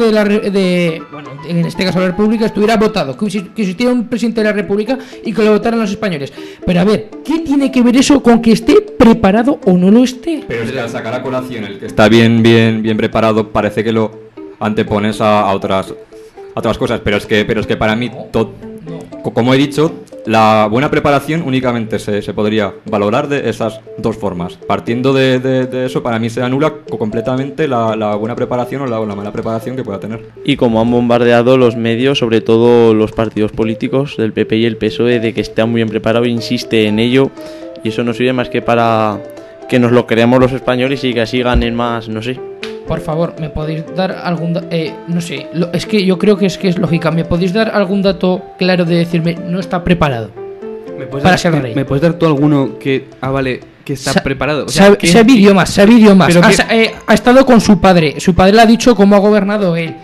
en este caso la República, estuviera votado, que existiera un presidente de la República y que lo votaran los españoles. Pero a ver, ¿qué tiene que ver eso con que esté preparado o no lo esté? Pero es que al sacar a colación el que está bien preparado, parece que lo antepones a otras cosas, pero es que para mí, como he dicho, la buena preparación únicamente se podría valorar de esas dos formas. Partiendo de eso, para mí se anula completamente la buena preparación o la mala preparación que pueda tener. Y como han bombardeado los medios, sobre todo los partidos políticos del PP y el PSOE, de que está muy bien preparado, insiste en ello, y eso no sirve más que para que nos lo creamos los españoles y que así ganen más, no sé. Por favor, ¿me podéis dar algún no sé, es que yo creo que es lógica. ¿Me podéis dar algún dato claro de decirme no está preparado para ser rey? ¿Me puedes dar tú alguno que avale que está preparado? O sea, sabe idiomas. Ha estado con su padre. Su padre le ha dicho cómo ha gobernado él.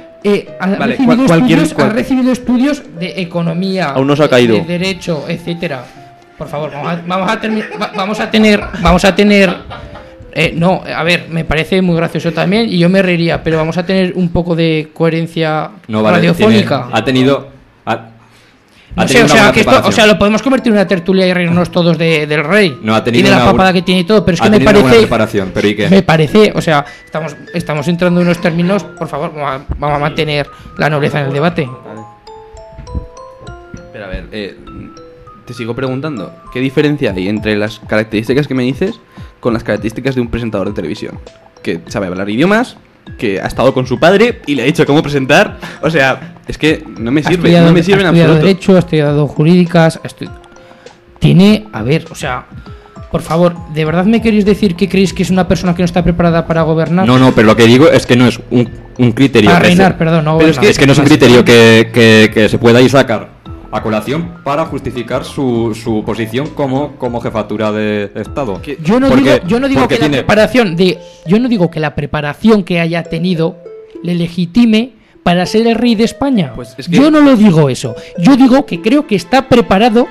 Ha recibido estudios de economía, aún no se ha caído, de derecho, etcétera. Por favor, vamos a tener no, a ver, me parece muy gracioso también y yo me reiría, pero vamos a tener un poco de coherencia radiofónica. Lo podemos convertir en una tertulia y reírnos todos del rey y de la papada que tiene y todo, pero es que me parece, o sea, estamos entrando en unos términos, por favor, vamos a mantener la nobleza en el debate. Pero a ver, te sigo preguntando, ¿qué diferencia hay entre las características que me dices con las características de un presentador de televisión? Que sabe hablar idiomas, que ha estado con su padre y le ha dicho cómo presentar. O sea, es que no me sirve en absoluto. Ha estudiado derecho, ha estudiado jurídicas, tiene, a ver, o sea, por favor, ¿de verdad me queréis decir que creéis que es una persona que no está preparada para gobernar? No, pero lo que digo es que no es un criterio. Para reinar, perdón, no. Pero es que no es un criterio que se pueda ir sacar a colación para justificar su posición como jefatura de Estado. Yo no digo que la preparación que haya tenido le legitime para ser el rey de España. Yo no lo digo eso. Yo digo que creo que está preparado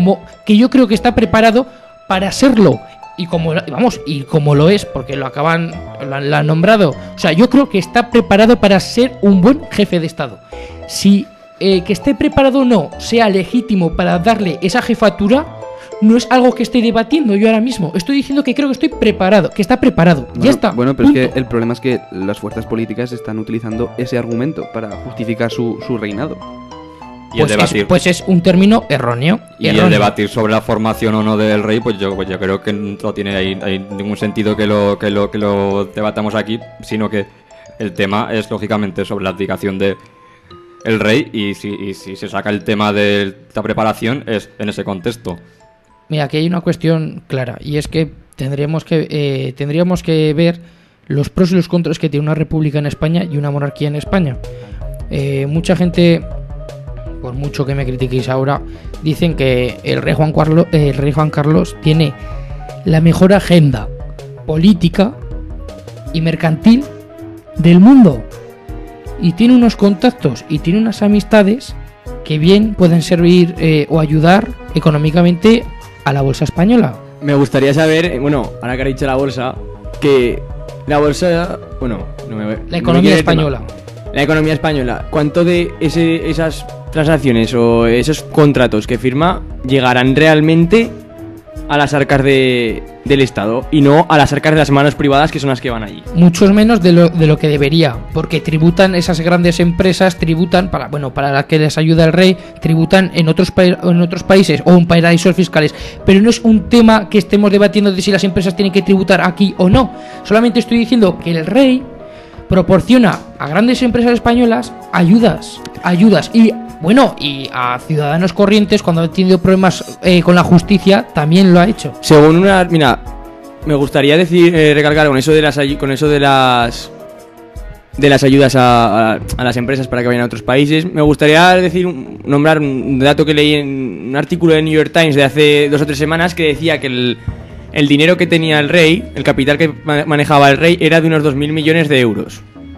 para serlo. Y como lo es, porque lo han nombrado. O sea, yo creo que está preparado para ser un buen jefe de Estado. Si que esté preparado o no sea legítimo para darle esa jefatura, no es algo que esté debatiendo yo ahora mismo. Estoy diciendo que creo que estoy preparado, que está preparado. Ya está. Bueno, pero punto. Es que el problema es que las fuerzas políticas están utilizando ese argumento para justificar su reinado. Pues es un término erróneo. Y el debatir sobre la formación o no del rey, pues yo creo que no tiene hay ningún sentido que lo debatamos aquí, sino que el tema es lógicamente sobre la abdicación de el rey y si se saca el tema de la preparación es en ese contexto. Mira, aquí hay una cuestión clara y es que tendríamos que ver los pros y los contras que tiene una república en España y una monarquía en España. Mucha gente, por mucho que me critiquéis ahora, dicen que el rey Juan Carlos tiene la mejor agenda política y mercantil del mundo y tiene unos contactos y tiene unas amistades que bien pueden servir o ayudar económicamente a la bolsa española. Me gustaría saber, bueno, ahora que ha dicho la bolsa, que la bolsa, bueno, la economía española. La economía española, ¿cuánto de esas transacciones o esos contratos que firma llegarán realmente a las arcas del Estado y no a las arcas de las manos privadas que son las que van allí? Muchos menos de lo que debería, porque tributan esas grandes empresas, tributan para las que les ayuda el rey, tributan en otros países o en paraísos fiscales, pero no es un tema que estemos debatiendo de si las empresas tienen que tributar aquí o no. Solamente estoy diciendo que el rey proporciona a grandes empresas españolas ayudas y a ciudadanos corrientes cuando han tenido problemas con la justicia también lo ha hecho. Según mira, me gustaría recalcar con eso de las ayudas a las empresas para que vayan a otros países. Me gustaría nombrar un dato que leí en un artículo de New York Times de hace 2 o 3 semanas que decía que el dinero que tenía el rey, el capital que manejaba el rey, era de unos 2.000 millones de euros.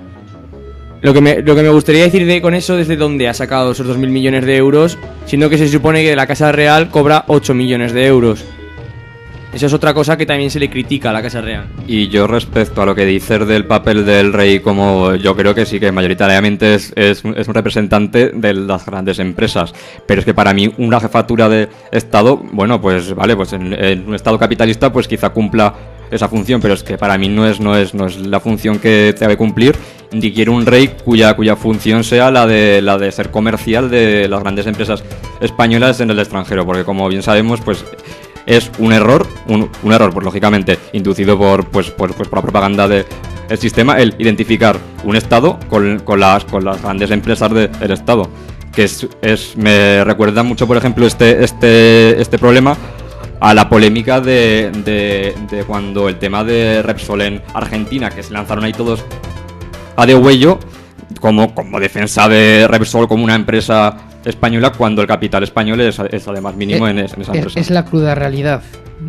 Lo que me gustaría decir con eso, desde dónde ha sacado esos 2.000 millones de euros, siendo que se supone que la Casa Real cobra 8 millones de euros. Eso es otra cosa que también se le critica a la Casa Real. Y yo respecto a lo que dices del papel del rey, como yo creo que sí que mayoritariamente es un representante de las grandes empresas, pero es que para mí una jefatura de Estado, bueno, pues vale, pues en un Estado capitalista pues quizá cumpla esa función, pero es que para mí no es la función que debe cumplir, ni quiero un rey cuya función sea la de ser comercial de las grandes empresas españolas en el extranjero, porque como bien sabemos, pues es un error, pues lógicamente inducido por la propaganda del sistema, el identificar un Estado con las grandes empresas del Estado, que me recuerda mucho, por ejemplo, este problema a la polémica de cuando el tema de Repsol en Argentina, que se lanzaron ahí todos a degüello como defensa de Repsol como una empresa española, cuando el capital español es además mínimo en esa empresa. Es la cruda realidad.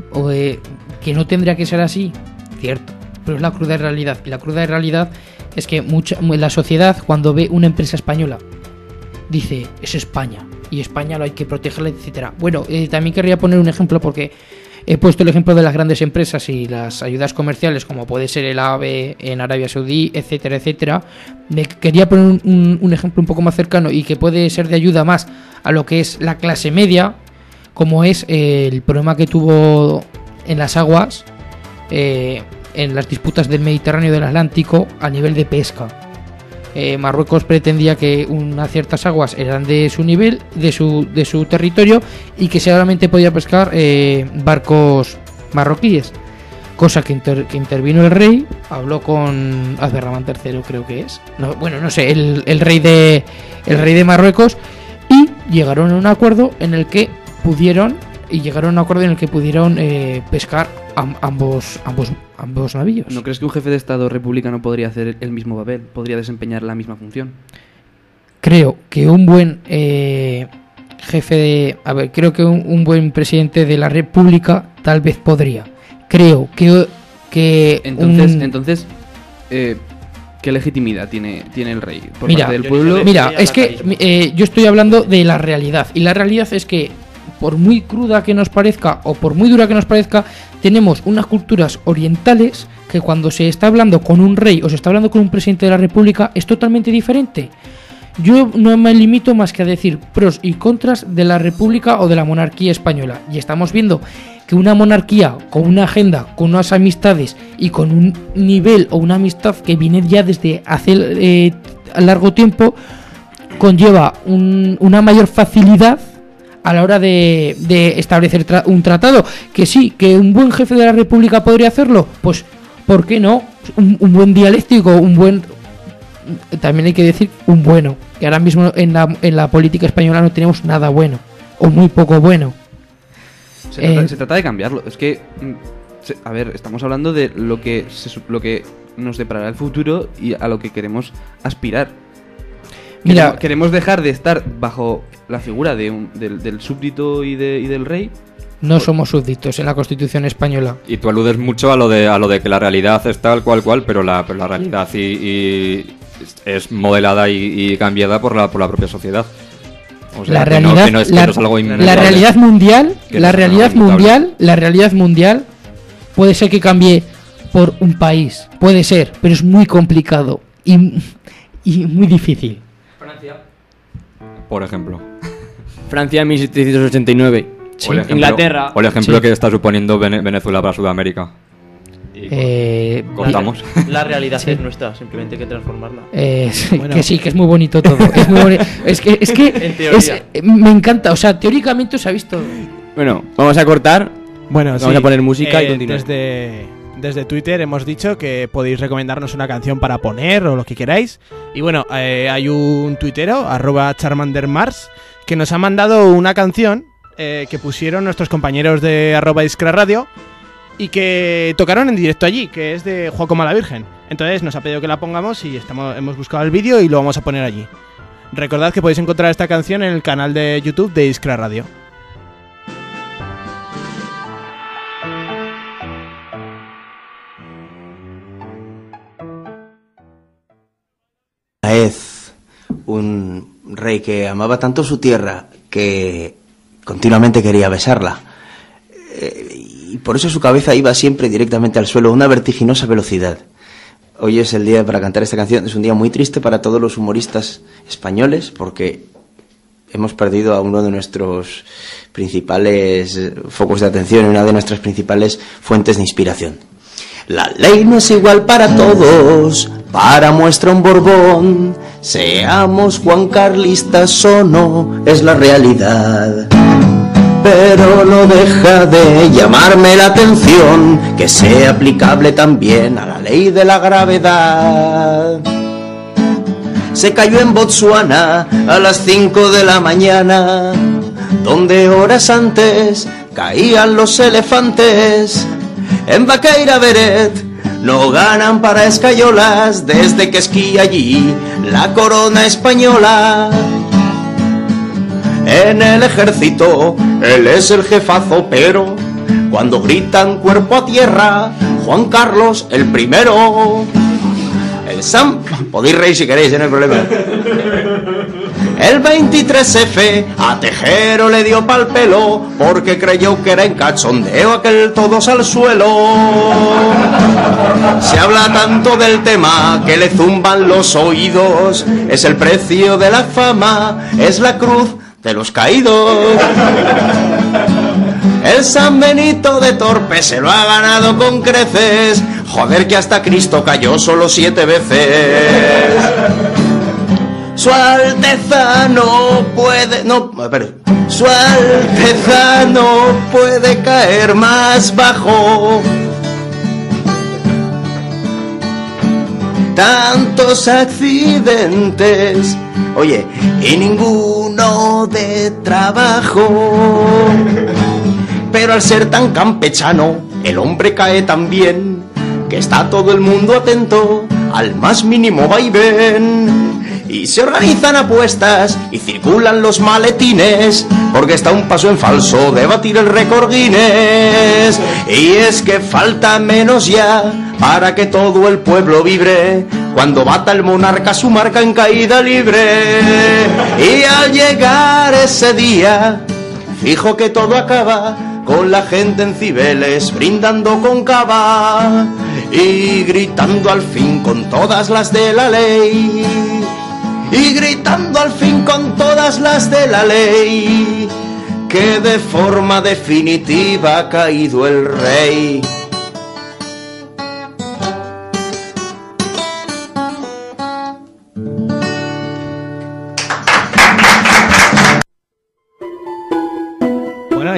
Que no tendría que ser así, cierto, pero es la cruda realidad. Y la cruda realidad es que la sociedad, cuando ve una empresa española, dice, es España, y España lo hay que protegerla, etcétera. Bueno, también querría poner un ejemplo, porque he puesto el ejemplo de las grandes empresas y las ayudas comerciales, como puede ser el AVE en Arabia Saudí, etcétera, etcétera. Quería poner un ejemplo un poco más cercano y que puede ser de ayuda más a lo que es la clase media, como es el problema que tuvo en las aguas, en las disputas del Mediterráneo y del Atlántico a nivel de pesca. Marruecos pretendía que unas ciertas aguas eran de su nivel, de su territorio, y que solamente podía pescar barcos marroquíes, cosa que intervino el rey, habló con Abderramán III, creo que es, no sé, el rey de Marruecos, y llegaron a un acuerdo en el que pudieron pescar ambos navíos. ¿No crees que un jefe de Estado republicano podría hacer el mismo papel? ¿Podría desempeñar la misma función? Creo que un buen creo que un buen presidente de la República tal vez podría. Creo que entonces ¿qué legitimidad tiene el rey por parte del pueblo? Mira, es que yo estoy hablando de la realidad, y la realidad es que, por muy cruda que nos parezca o por muy dura que nos parezca, tenemos unas culturas orientales que cuando se está hablando con un rey o se está hablando con un presidente de la República es totalmente diferente. Yo no me limito más que a decir pros y contras de la República o de la monarquía española, y estamos viendo que una monarquía con una agenda, con unas amistades y con un nivel o una amistad que viene ya desde hace largo tiempo, conlleva una mayor facilidad a la hora de establecer un tratado. Que sí, que un buen jefe de la República podría hacerlo, pues ¿por qué no? Un buen dialéctico, también hay que decir un bueno, que ahora mismo en la política española no tenemos nada bueno, o muy poco bueno. Se trata de cambiarlo. Es que, a ver, estamos hablando de lo que nos deparará el futuro y a lo que queremos aspirar. Mira, queremos dejar de estar bajo la figura del súbdito y del rey. No somos súbditos en la Constitución española. Y tú aludes mucho a lo de que la realidad es tal cual, pero la realidad y es modelada y cambiada por la propia sociedad. O sea, la realidad, la realidad mundial puede ser que cambie por un país, puede ser, pero es muy complicado y muy difícil. Francia, por ejemplo. Francia en 1789. Sí. Inglaterra. O el ejemplo que está suponiendo Venezuela para Sudamérica. Contamos. La realidad es nuestra, simplemente hay que transformarla. Bueno. Que sí, que es muy bonito todo. Es muy bonito. Es que me encanta, o sea, teóricamente se ha visto. Bueno, vamos a cortar. Bueno, vamos a poner música y continuar. Desde Twitter hemos dicho que podéis recomendarnos una canción para poner o lo que queráis. Y bueno, hay un tuitero, @charmandermars, que nos ha mandado una canción que pusieron nuestros compañeros de @iscraradio y que tocaron en directo allí, que es de Juaco Mala Virgen. Entonces nos ha pedido que la pongamos y hemos buscado el vídeo y lo vamos a poner allí. Recordad que podéis encontrar esta canción en el canal de YouTube de Iskra Radio. Es un rey que amaba tanto su tierra que continuamente quería besarla. Y por eso su cabeza iba siempre directamente al suelo a una vertiginosa velocidad. Hoy es el día para cantar esta canción. Es un día muy triste para todos los humoristas españoles porque hemos perdido a uno de nuestros principales focos de atención y una de nuestras principales fuentes de inspiración. La ley no es igual para todos, para muestra un Borbón, seamos juancarlistas o no, es la realidad. Pero no deja de llamarme la atención que sea aplicable también a la ley de la gravedad. Se cayó en Botsuana a las 5 de la mañana, donde horas antes caían los elefantes. En Vaqueira Beret no ganan para escayolas desde que esquía allí la corona española. En el ejército él es el jefazo, pero cuando gritan cuerpo a tierra, Juan Carlos el primero. El podéis reír si queréis, no hay problema. El 23F a Tejero le dio pa'l pelo porque creyó que era en cachondeo aquel todos al suelo. Se habla tanto del tema que le zumban los oídos. Es el precio de la fama, es la cruz de los caídos. El San Benito de Torpe se lo ha ganado con creces. Joder, que hasta Cristo cayó solo 7 veces. Su Alteza no puede... Su Alteza no puede caer más bajo. Tantos accidentes, oye, y ninguno de trabajo. Pero al ser tan campechano, el hombre cae tan bien que está todo el mundo atento al más mínimo vaivén. Y se organizan apuestas y circulan los maletines, porque está un paso en falso de batir el récord Guinness. Y es que falta menos ya para que todo el pueblo vibre cuando bata el monarca su marca en caída libre. Y al llegar ese día, fijo que todo acaba con la gente en Cibeles brindando con cava y gritando al fin con todas las de la ley. Y gritando al fin con todas las de la ley, que de forma definitiva ha caído el rey.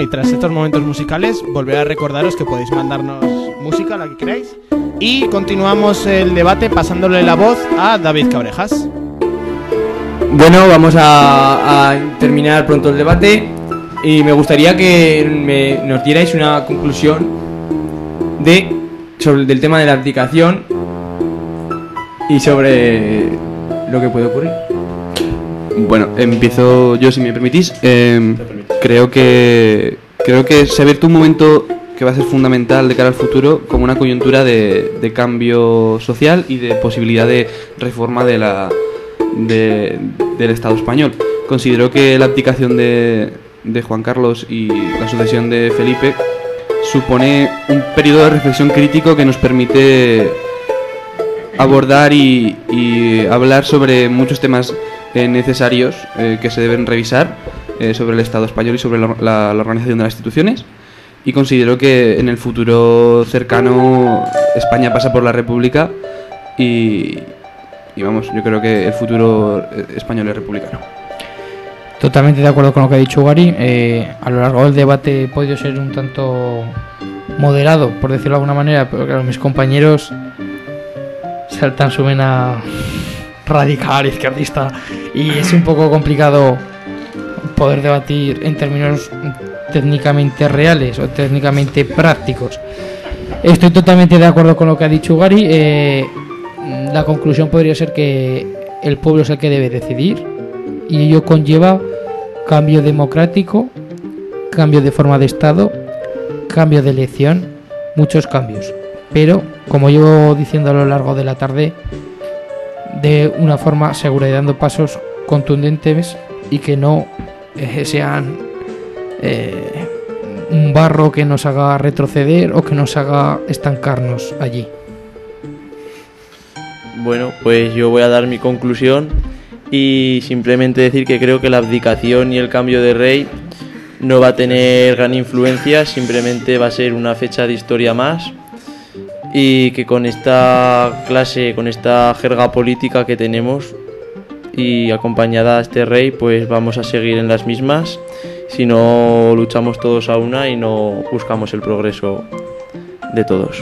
tras estos momentos musicales, volver a recordaros que podéis mandarnos música, la que queráis. Y continuamos el debate pasándole la voz a David Cabrejas. Bueno, vamos a terminar pronto el debate y me gustaría que nos dierais una conclusión del tema de la abdicación y sobre lo que puede ocurrir. Bueno, empiezo yo, si me permitís. Creo que se ha abierto un momento que va a ser fundamental de cara al futuro como una coyuntura de cambio social y de posibilidad de reforma del Estado español. Considero que la abdicación de Juan Carlos y la sucesión de Felipe supone un periodo de reflexión crítico que nos permite abordar y hablar sobre muchos temas necesarios que se deben revisar sobre el Estado español y sobre la organización de las instituciones. Y considero que en el futuro cercano España pasa por la República y vamos, yo creo que el futuro español es republicano. Totalmente de acuerdo con lo que ha dicho Ugari. A lo largo del debate he podido ser un tanto moderado, por decirlo de alguna manera, pero claro, mis compañeros saltan su vena radical, izquierdista, y es un poco complicado poder debatir en términos técnicamente reales o técnicamente prácticos. Estoy totalmente de acuerdo con lo que ha dicho Ugari. La conclusión podría ser que el pueblo es el que debe decidir y ello conlleva cambio democrático, cambio de forma de Estado, cambio de elección, muchos cambios. Pero, como llevo diciendo a lo largo de la tarde, de una forma segura y dando pasos contundentes y que no sean un barro que nos haga retroceder o que nos haga estancarnos allí. Bueno, pues yo voy a dar mi conclusión y simplemente decir que creo que la abdicación y el cambio de rey no va a tener gran influencia, simplemente va a ser una fecha de historia más, y que con esta clase, con esta jerga política que tenemos y acompañada a este rey, pues vamos a seguir en las mismas si no luchamos todos a una y no buscamos el progreso de todos.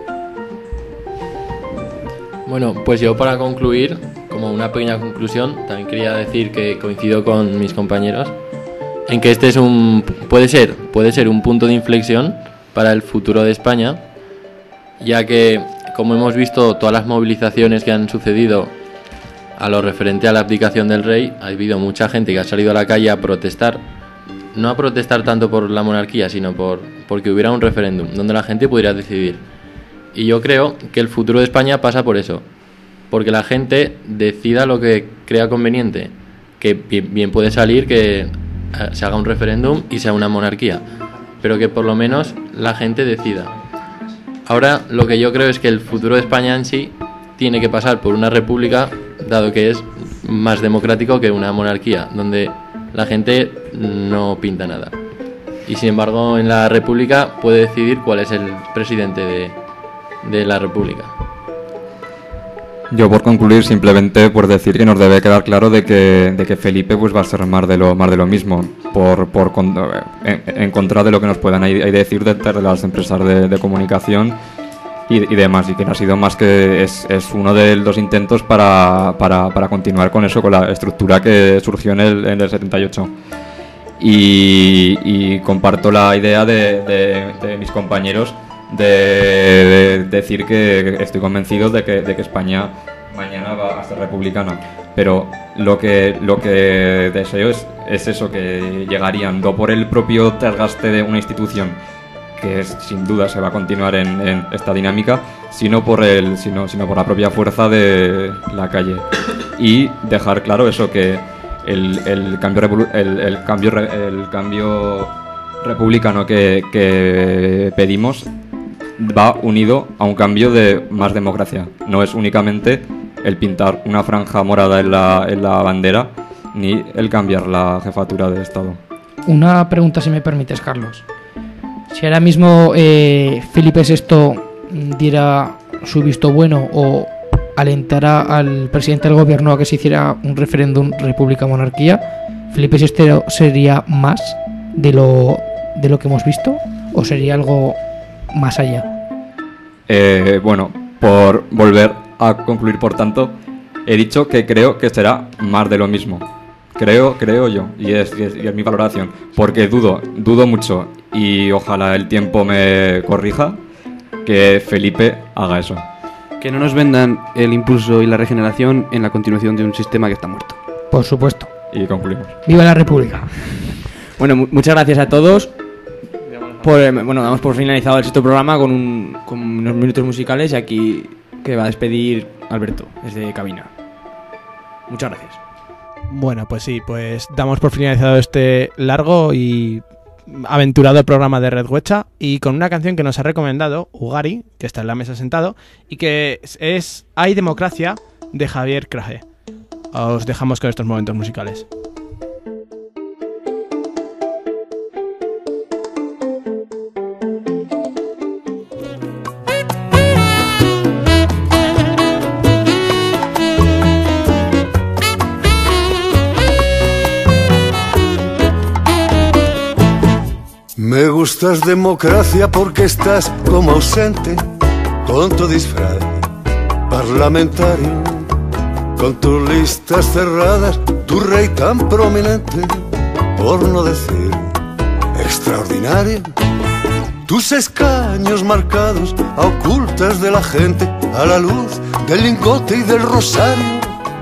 Bueno, pues yo, para concluir, como una pequeña conclusión, también quería decir que coincido con mis compañeros en que este es puede ser un punto de inflexión para el futuro de España, ya que, como hemos visto, todas las movilizaciones que han sucedido a lo referente a la abdicación del rey, ha habido mucha gente que ha salido a la calle a protestar, no a protestar tanto por la monarquía, sino porque hubiera un referéndum donde la gente pudiera decidir. Y yo creo que el futuro de España pasa por eso, porque la gente decida lo que crea conveniente, que bien puede salir que se haga un referéndum y sea una monarquía, pero que por lo menos la gente decida. Ahora, lo que yo creo es que el futuro de España en sí tiene que pasar por una república, dado que es más democrático que una monarquía, donde la gente no pinta nada. Y sin embargo, en la república puede decidir cuál es el presidente de la república. Yo, por concluir, simplemente por decir que nos debe quedar claro de que Felipe pues va a ser más de lo mismo, en contra de lo que nos puedan ahí decir de las empresas de comunicación y demás, y que no ha sido más que es uno de los intentos para continuar con eso, con la estructura que surgió en el 78. Y comparto la idea de mis compañeros de decir que estoy convencido de que España mañana va a ser republicana, pero lo que deseo es eso, que llegarían no por el propio desgaste de una institución, que sin duda se va a continuar en esta dinámica, sino por la propia fuerza de la calle, y dejar claro eso, que el cambio republicano que pedimos va unido a un cambio de más democracia. No es únicamente el pintar una franja morada en la bandera, ni el cambiar la jefatura del Estado. Una pregunta, si me permites, Carlos. Si ahora mismo Felipe VI diera su visto bueno o alentara al presidente del gobierno a que se hiciera un referéndum república-monarquía, Felipe VI sería más de lo de lo que hemos visto o sería algo más allá? Bueno, por volver a concluir, por tanto, he dicho que creo que será más de lo mismo. Creo yo, y es mi valoración, porque dudo mucho, y ojalá el tiempo me corrija, que Felipe haga eso. Que no nos vendan el impulso y la regeneración en la continuación de un sistema que está muerto. Por supuesto. Y concluimos. ¡Viva la República! Bueno, muchas gracias a todos. Damos por finalizado el sexto programa con unos minutos musicales, y aquí que va a despedir Alberto desde cabina. Muchas gracias. Bueno, pues sí, pues damos por finalizado este largo y aventurado programa de Red Huecha, y con una canción que nos ha recomendado Ugari, que está en la mesa sentado, y que es Hay Democracia, de Javier Craje. Os dejamos con estos momentos musicales. Me gustas democracia porque estás como ausente, con tu disfraz parlamentario, con tus listas cerradas, tu rey tan prominente, por no decir extraordinario, tus escaños marcados a ocultas de la gente, a la luz del lingote y del rosario.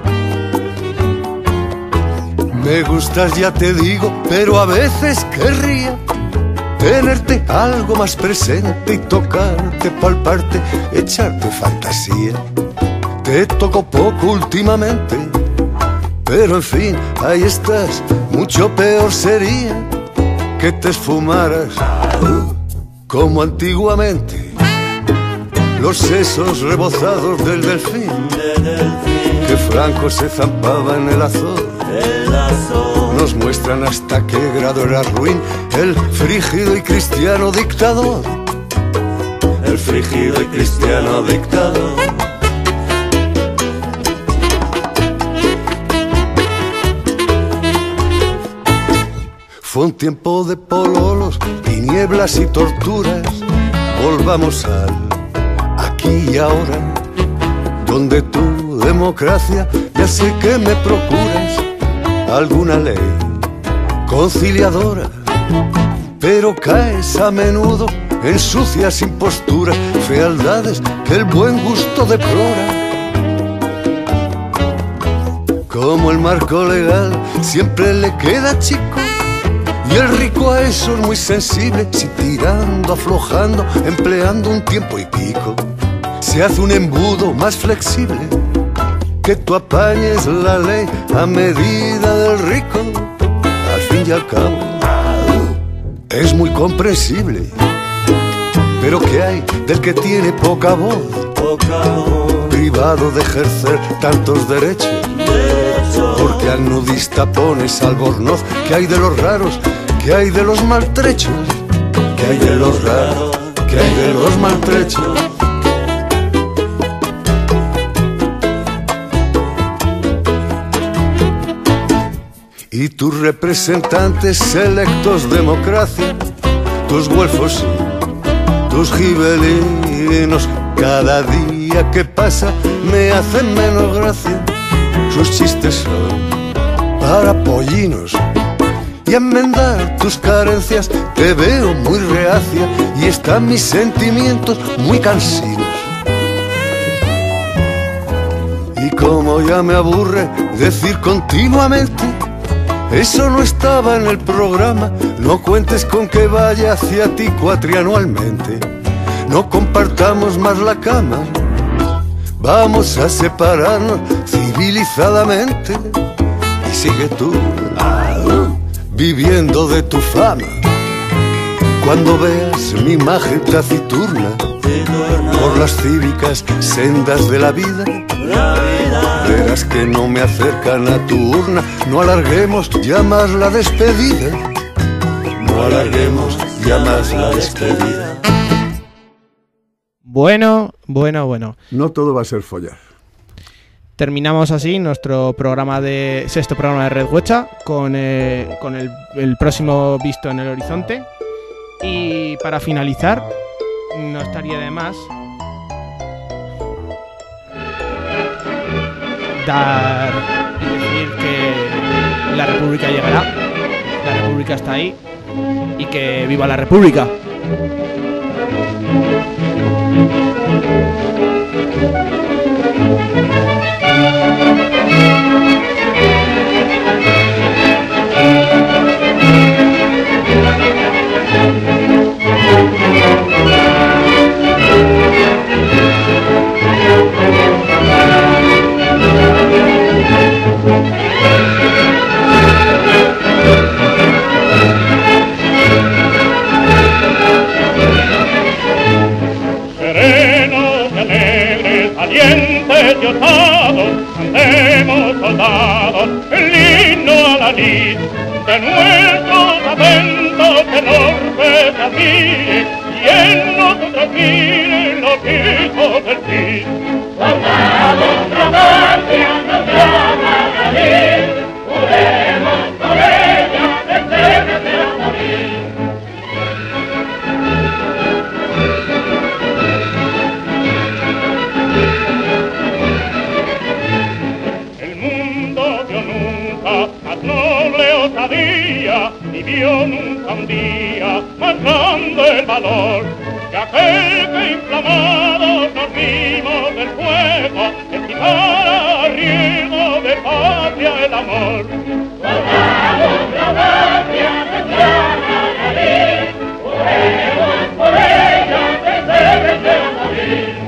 Me gustas, ya te digo, pero a veces querría tenerte algo más presente y tocarte, palparte, echarte fantasía. Te toco poco últimamente, pero en fin, ahí estás. Mucho peor sería que te esfumaras como antiguamente los sesos rebozados del delfín, que Franco se zampaba en el Azor. Nos muestran hasta qué grado era ruin el frígido y cristiano dictador. El frígido y cristiano dictador. Fue un tiempo de pololos, tinieblas y torturas. Volvamos al aquí y ahora, donde tu democracia ya sé que me procuras alguna ley conciliadora, pero caes a menudo en sucias imposturas, fealdades que el buen gusto deplora. Como el marco legal siempre le queda chico, y el rico a eso es muy sensible, si tirando, aflojando, empleando un tiempo y pico, se hace un embudo más flexible, que tú apañes la ley a medida del rico. Al fin y al cabo es muy comprensible, pero ¿qué hay del que tiene poca voz? Privado de ejercer tantos derechos, porque al nudista pones albornoz. ¿Qué hay de los raros? ¿Qué hay de los maltrechos? ¿Qué hay de los raros? ¿Qué hay de los maltrechos? Y tus representantes electos, democracia, tus güelfos y tus gibelinos, cada día que pasa me hacen menos gracia. Sus chistes son para pollinos, y enmendar tus carencias te veo muy reacia, y están mis sentimientos muy cansinos. Y como ya me aburre decir continuamente, eso no estaba en el programa, no cuentes con que vaya hacia ti cuatrianualmente. No compartamos más la cama, vamos a separarnos civilizadamente. Y sigue tú viviendo de tu fama. Cuando veas mi imagen taciturna por las cívicas sendas de la vida, verás que no me acercan a tu urna. No alarguemos ya más la despedida, no alarguemos ya más la despedida. Bueno. No todo va a ser follar. Terminamos así nuestro sexto programa de Red Huecha con el próximo visto en el horizonte, Y para finalizar, no estaría de más decir que la República llegará, la República está ahí y que viva la República. Serenos y alegres, valientes y osados, cantemos soldados el himno a la lid de nuestros acentos que el orbe se admire y en nosotros miren los hijos del Cid. Soldados, la patria nos llama a la lid, juremos por ella, entréguese a morir. Más noble osadía, ni vio nunca un día más grande el valor que aquel que inflamados nos vimos del fuego, estimara a riesgo de patria el amor. Soldados, la patria nos llama a la lid, juremos por ella, entréguese a morir.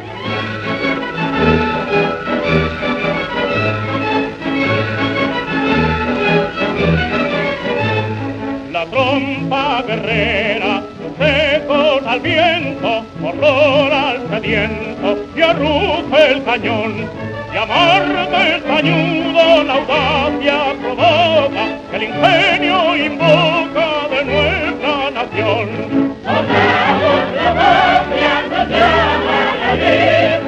La trompa guerrera, secos al viento, horror al sediento, y arruge el cañón, y a Marte estañudo la audacia provoca, el ingenio invoca de nuestra nación. Soldados, la patria nos llama a la vida.